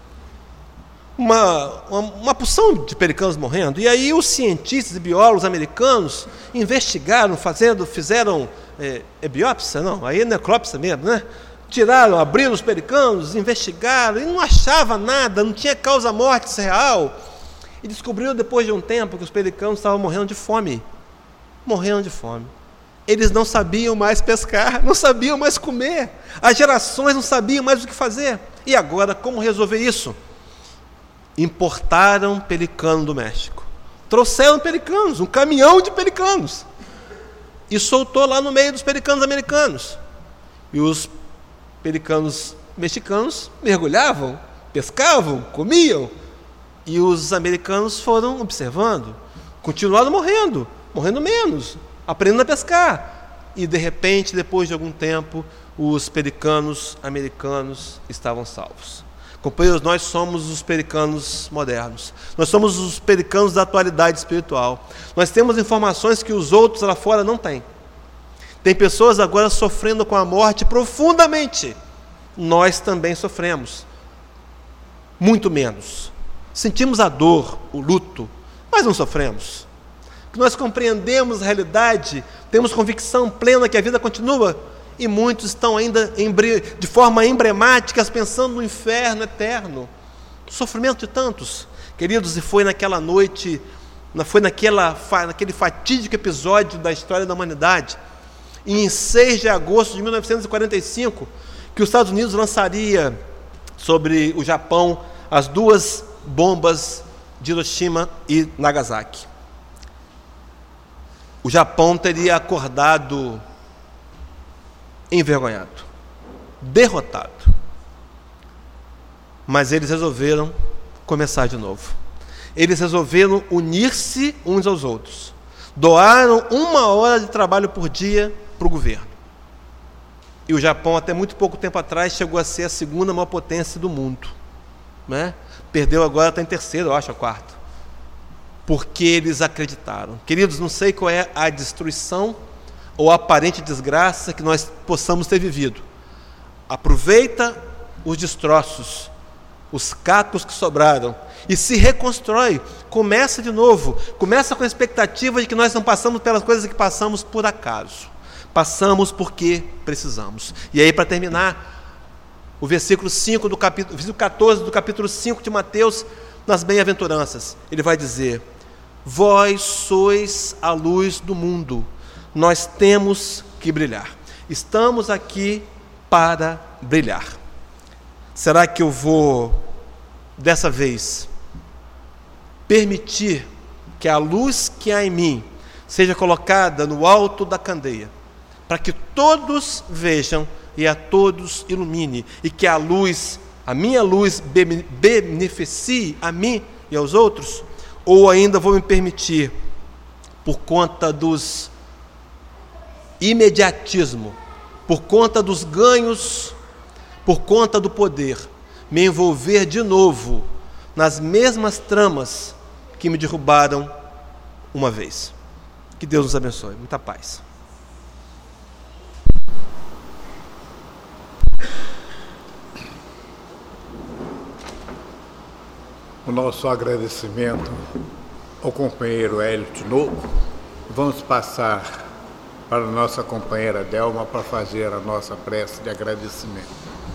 Uma, uma, uma porção de pelicanos morrendo. E aí os cientistas e biólogos americanos investigaram, fazendo, fizeram é, é biópsia? Não, aí é necrópsia mesmo, né? Tiraram, abriram os pelicanos, investigaram, e não achava nada, não tinha causa-morte real. E descobriram depois de um tempo que os pelicanos estavam morrendo de fome. Morrendo de fome. Eles não sabiam mais pescar, não sabiam mais comer. As gerações não sabiam mais o que fazer. E agora, como resolver isso? Importaram pelicano do México. Trouxeram pelicanos, um caminhão de pelicanos. E soltou lá no meio dos pelicanos americanos. E os pelicanos mexicanos mergulhavam pescavam, comiam, e os americanos foram observando, continuaram morrendo, morrendo menos, aprendendo a pescar, e de repente, depois de algum tempo, os pelicanos americanos estavam salvos. Companheiros, nós somos os pelicanos modernos, nós somos os pelicanos da atualidade espiritual. Nós temos informações que os outros lá fora não têm. Tem pessoas agora sofrendo com a morte profundamente. Nós também sofremos, muito menos. Sentimos a dor, o luto, mas não sofremos. Nós compreendemos a realidade, temos convicção plena que a vida continua, e muitos estão ainda de forma emblemática pensando no inferno eterno, o sofrimento de tantos. Queridos, e foi naquela noite, foi naquela, naquele fatídico episódio da história da humanidade, em seis de agosto de mil novecentos e quarenta e cinco, que os Estados Unidos lançaria sobre o Japão as duas bombas de Hiroshima e Nagasaki. O Japão teria acordado envergonhado, derrotado. Mas eles resolveram começar de novo. Eles resolveram unir-se uns aos outros. Doaram uma hora de trabalho por dia para o governo. E o Japão, até muito pouco tempo atrás, chegou a ser a segunda maior potência do mundo, né? Perdeu agora, está em terceiro, eu acho, a quarta. Porque eles acreditaram. Queridos, não sei qual é a destruição ou a aparente desgraça que nós possamos ter vivido. Aproveita os destroços, os cacos que sobraram, e se reconstrói, começa de novo, começa com a expectativa de que nós não passamos pelas coisas que passamos por acaso, passamos porque precisamos. E aí, para terminar, o versículo cinco do capítulo, versículo catorze do capítulo cinco de Mateus, nas bem-aventuranças, ele vai dizer: vós sois a luz do mundo, nós temos que brilhar, estamos aqui para brilhar. Será que eu vou, dessa vez, permitir que a luz que há em mim seja colocada no alto da candeia, para que todos vejam e a todos ilumine, e que a luz, a minha luz, beneficie a mim e aos outros? Ou ainda vou me permitir, por conta dos imediatismo, por conta dos ganhos, por conta do poder, me envolver de novo nas mesmas tramas que me derrubaram uma vez? Que Deus nos abençoe. Muita paz. O nosso agradecimento ao companheiro Hélio Tinoco. Vamos passar para a nossa companheira Delma para fazer a nossa prece de agradecimento.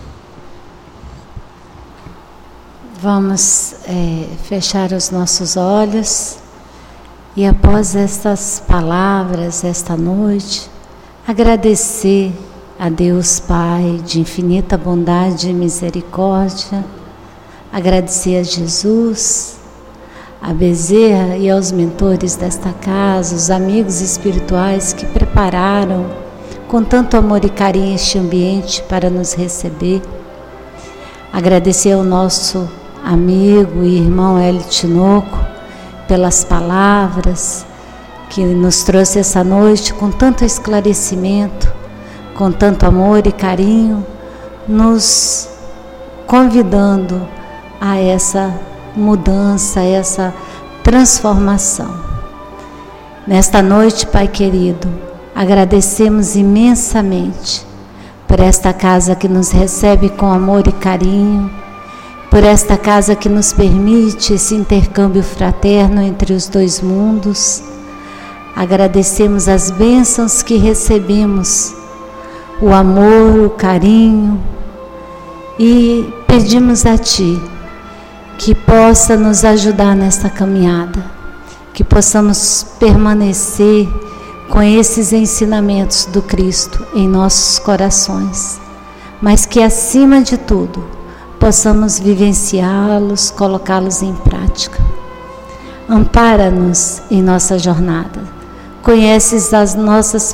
Vamos é, fechar os nossos olhos e, após estas palavras, esta noite, agradecer a Deus Pai de infinita bondade e misericórdia, agradecer a Jesus, a Bezerra e aos mentores desta casa, os amigos espirituais que prepararam com tanto amor e carinho este ambiente para nos receber. Agradecer ao nosso amigo e irmão Hélio Tinoco pelas palavras que nos trouxe essa noite com tanto esclarecimento, com tanto amor e carinho, nos convidando a essa mudança, a essa transformação. Nesta noite, Pai querido, agradecemos imensamente por esta casa que nos recebe com amor e carinho, por esta casa que nos permite esse intercâmbio fraterno entre os dois mundos. Agradecemos as bênçãos que recebemos, o amor, o carinho, e pedimos a Ti que possa nos ajudar nesta caminhada, que possamos permanecer com esses ensinamentos do Cristo em nossos corações, mas que, acima de tudo, possamos vivenciá-los, colocá-los em prática. Ampara-nos em nossa jornada, conheces as nossas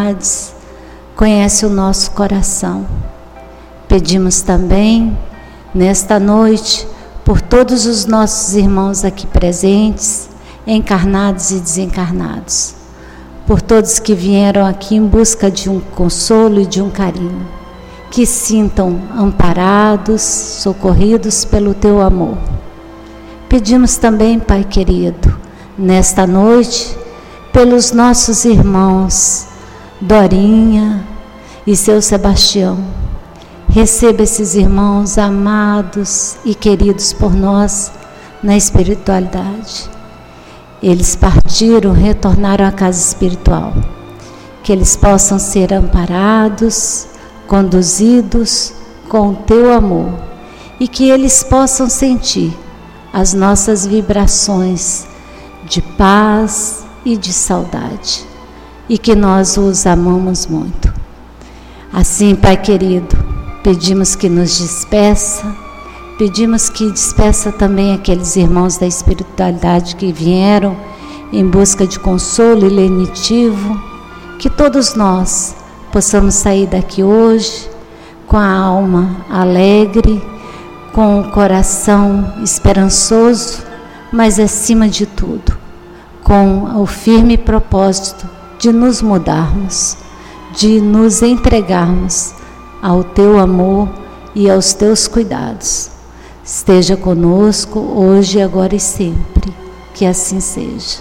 fragilidades, conhece o nosso coração. Pedimos também nesta noite, por todos os nossos irmãos aqui presentes, encarnados e desencarnados, por todos que vieram aqui em busca de um consolo e de um carinho, que sintam amparados, socorridos pelo teu amor. Pedimos também, Pai querido, nesta noite, pelos nossos irmãos Dorinha e seu Sebastião. Receba esses irmãos amados e queridos por nós na espiritualidade. Eles partiram, retornaram à casa espiritual. Que eles possam ser amparados, conduzidos com o teu amor e que eles possam sentir as nossas vibrações de paz e de saudade e que nós os amamos muito. Assim, Pai querido, pedimos que nos despeça, pedimos que despeça também aqueles irmãos da espiritualidade que vieram em busca de consolo e lenitivo, que todos nós possamos sair daqui hoje com a alma alegre, com o coração esperançoso, mas acima de tudo, com o firme propósito de nos mudarmos, de nos entregarmos ao teu amor e aos teus cuidados. Esteja conosco hoje, agora e sempre, que assim seja.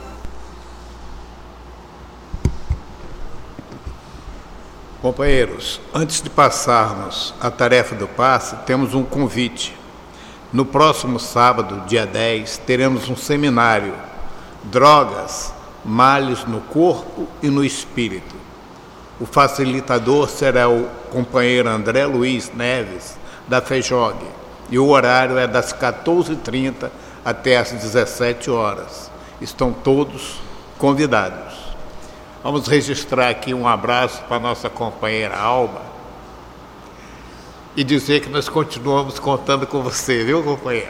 Companheiros, antes de passarmos à tarefa do passe, temos um convite. No próximo sábado, dia dez, teremos um seminário, Drogas, Males no Corpo e no Espírito. O facilitador será o companheiro André Luiz Neves, da FEJOG, e o horário é das quatorze e trinta até às dezessete horas. Estão todos convidados. Vamos registrar aqui um abraço para a nossa companheira Alba e dizer que nós continuamos contando com você, viu, companheira?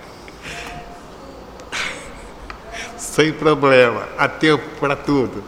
Sem problema, há tempo para tudo.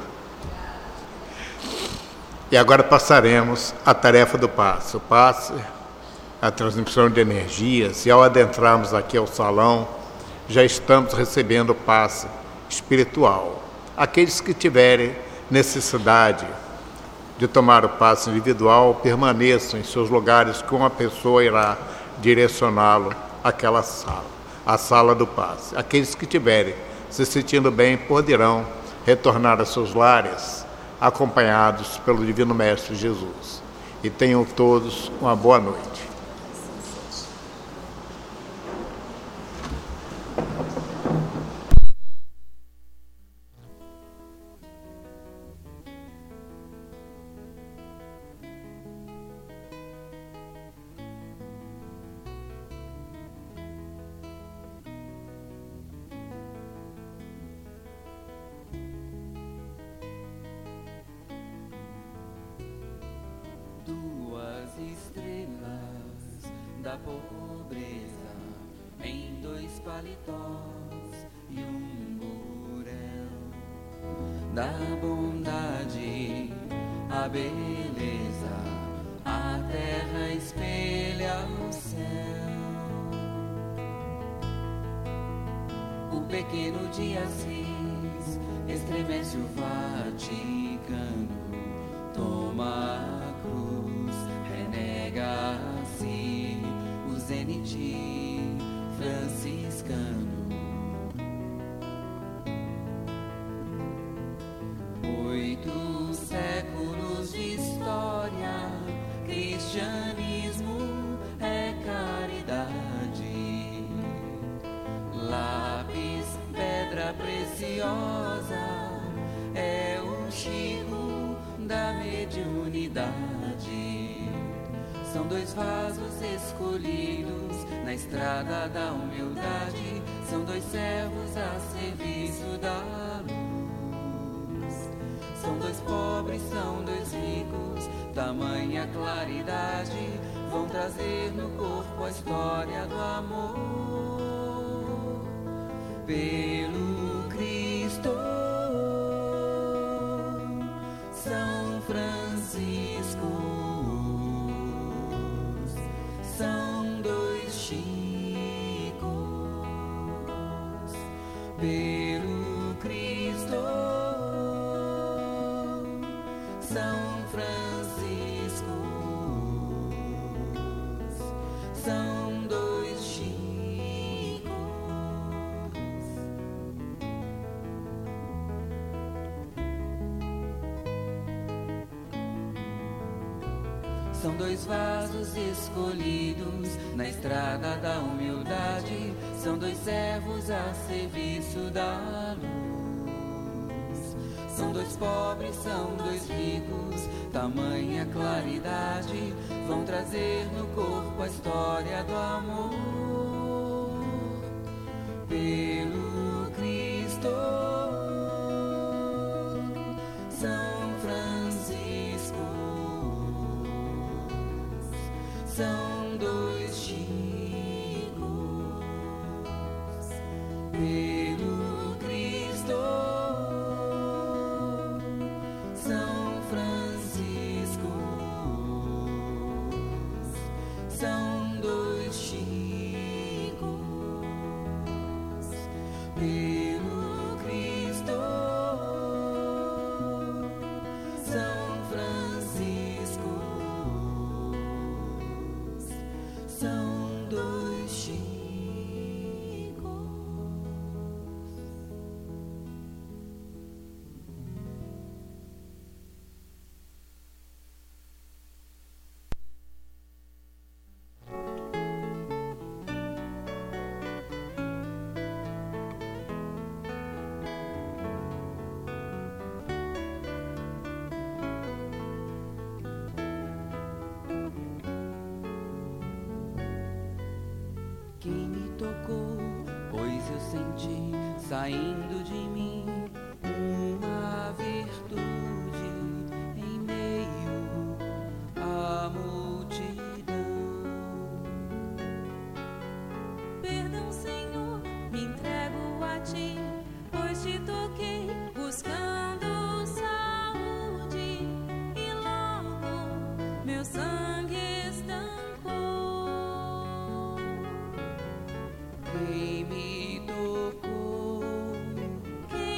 E agora passaremos à tarefa do passe. O passe, a transmissão de energias, e ao adentrarmos aqui ao salão, já estamos recebendo o passe espiritual. Aqueles que tiverem necessidade de tomar o passe individual, permaneçam em seus lugares, que uma pessoa irá direcioná-lo àquela sala, a sala do passe. Aqueles que tiverem se sentindo bem poderão retornar a seus lares, acompanhados pelo Divino Mestre Jesus. E tenham todos uma boa noite. Estrelas da pobreza em dois paletós e um burel, da bondade a beleza, a terra espelha o céu. O pequeno de Assis estremece o Vaticano, toma a cruz, renega-se o zenite franciscano. Oito séculos de história, cristianismo é caridade. Lápis, pedra preciosa, é o Chico da mediunidade. São dois vasos escolhidos na estrada da humildade, são dois servos a serviço da luz. São dois pobres, são dois ricos, tamanha claridade, vão trazer no corpo a história do amor. Pelo Cristo, São Francisco, são dois São dois vasos escolhidos na estrada da humildade. São dois servos a serviço da luz. São dois pobres, são dois ricos, tamanha claridade. Vão trazer no corpo a história do amor. Pelo Cristo, São Francisco, são dois Chicos. Pelo Cristo, São Francisco, são dois Chicos. Pelo Cristo, São Francisco, são dois Chicos. Quem me tocou, pois eu senti saindo de mim uma virtude em meio à multidão. Perdão, Senhor, me entrego a ti, pois te toquei buscando saúde e logo meu sangue estancou. Quem me tocou, Quem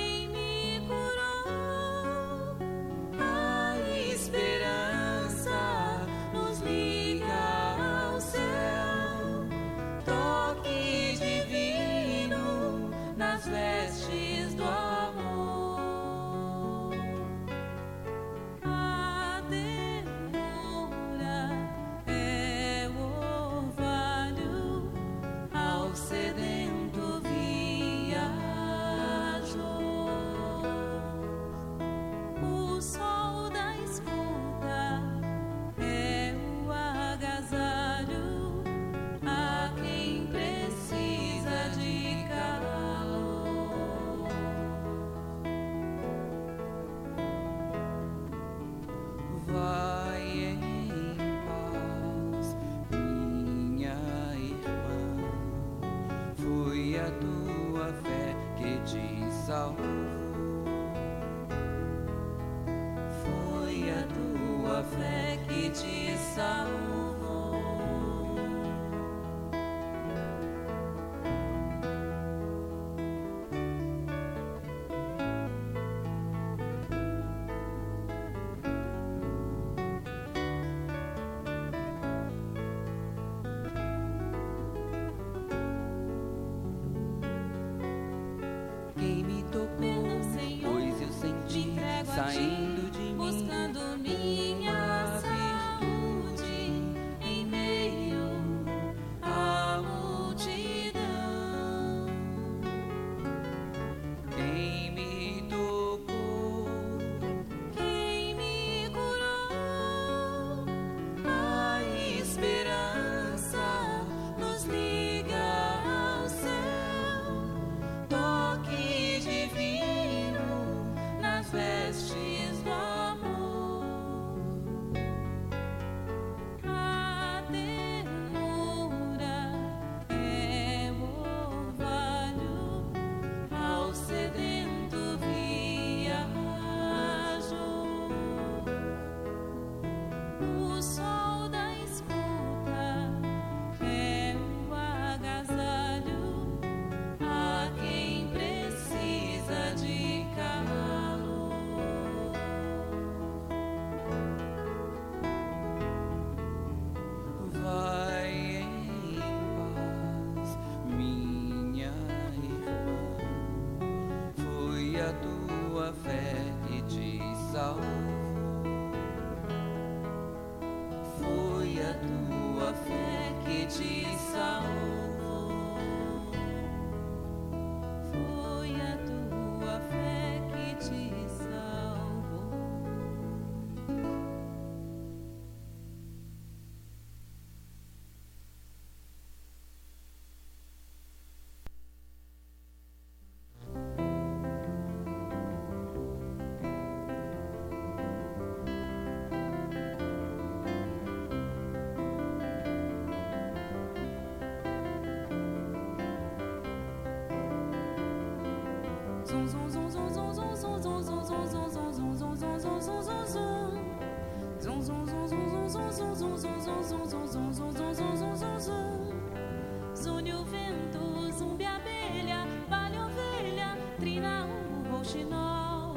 Zune o vento, zumbi a abelha, vale ovelha, trina o rouxinol.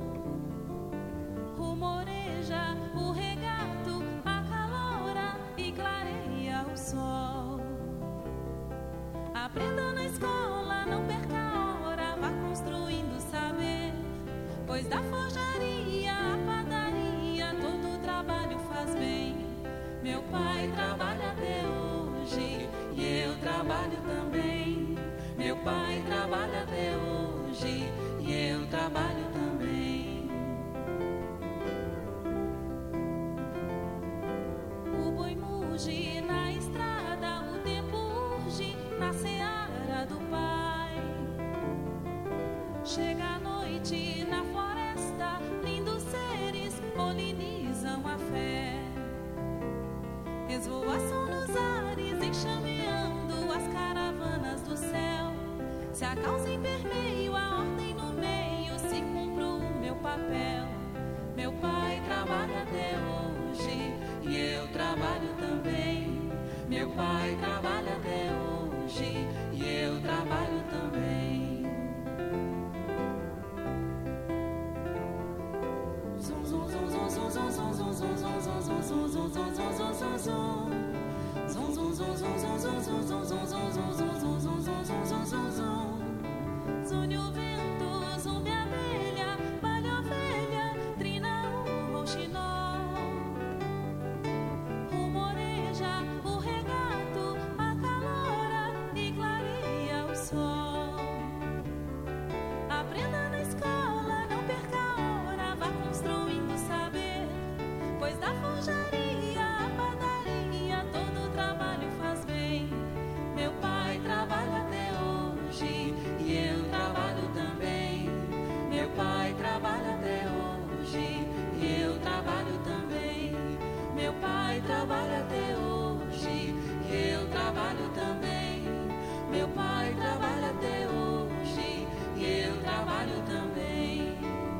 Rumoreja o regato, acalora e clareia o sol. Aprenda na escola, não perca a hora, vá construindo saber. Pois da forjaria à padaria, todo o trabalho faz bem. Meu pai trabalha até hoje e eu trabalho também. Meu pai trabalha até hoje e eu trabalho também. O boi muge na estrada, o tempo urge na seara do pai. Chega a noite na floresta, lindos seres polinizam a fé. Esvoaçam nos ares, enxameando as caravanas do céu. Se a causa em vermelho, a ordem no meio, se cumpro o meu papel. Meu pai trabalha até hoje e eu trabalho também. Meu pai trabalha até hoje e eu trabalho também. Zum zum zum zum zum zum zum zum zum zum zum zum zum zum zum zum zum zum. Zum zum zum zum zum zum zum zum zum zum zum zum zum zum zum zum zum zum. Zune o vento, zumbi a abelha, vale ovelha, trina o rouxinol. Rumoreja o regato, acalora e clareia o sol. Aprenda na escola, não perca a hora, vá construindo saber. Pois da forjaria à padaria, todo o trabalho faz bem. Meu pai trabalha até hoje e eu trabalho também. Meu pai trabalha até hoje e eu trabalho também. Meu pai trabalha até hoje e eu trabalho também. Meu pai trabalha até hoje e eu trabalho também.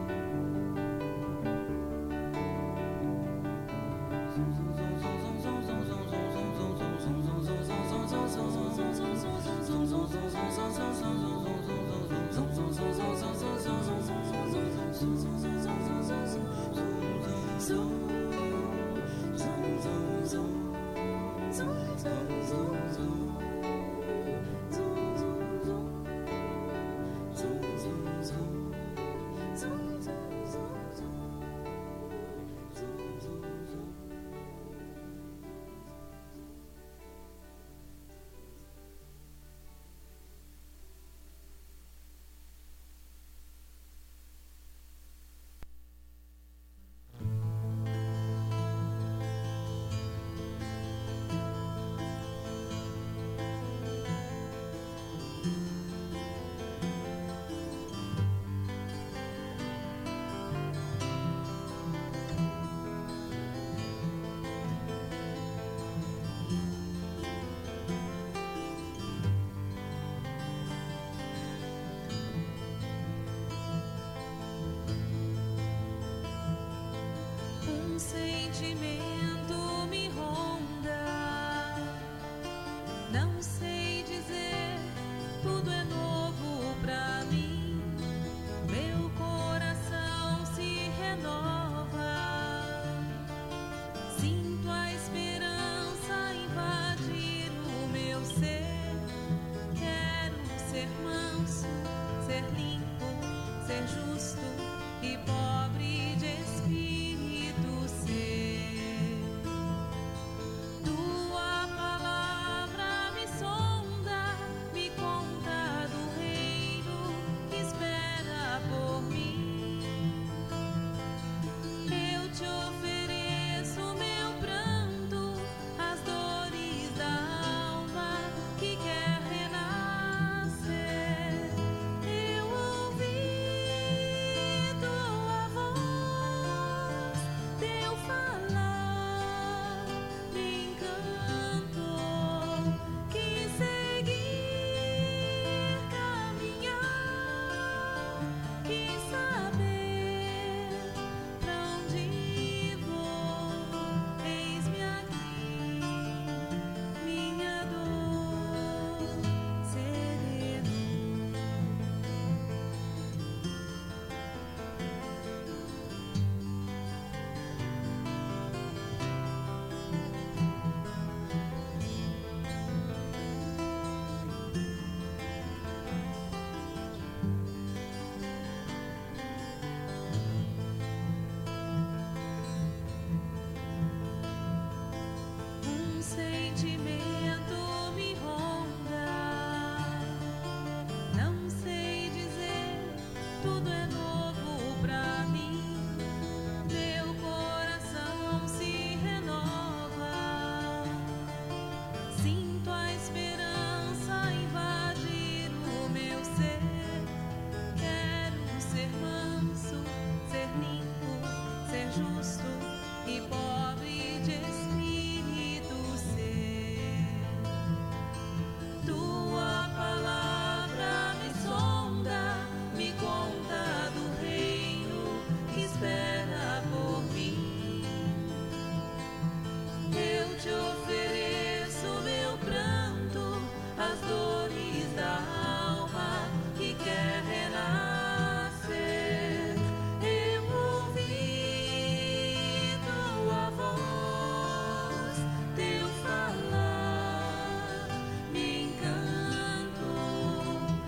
Um sentimento me ronda, não sei dizer, tudo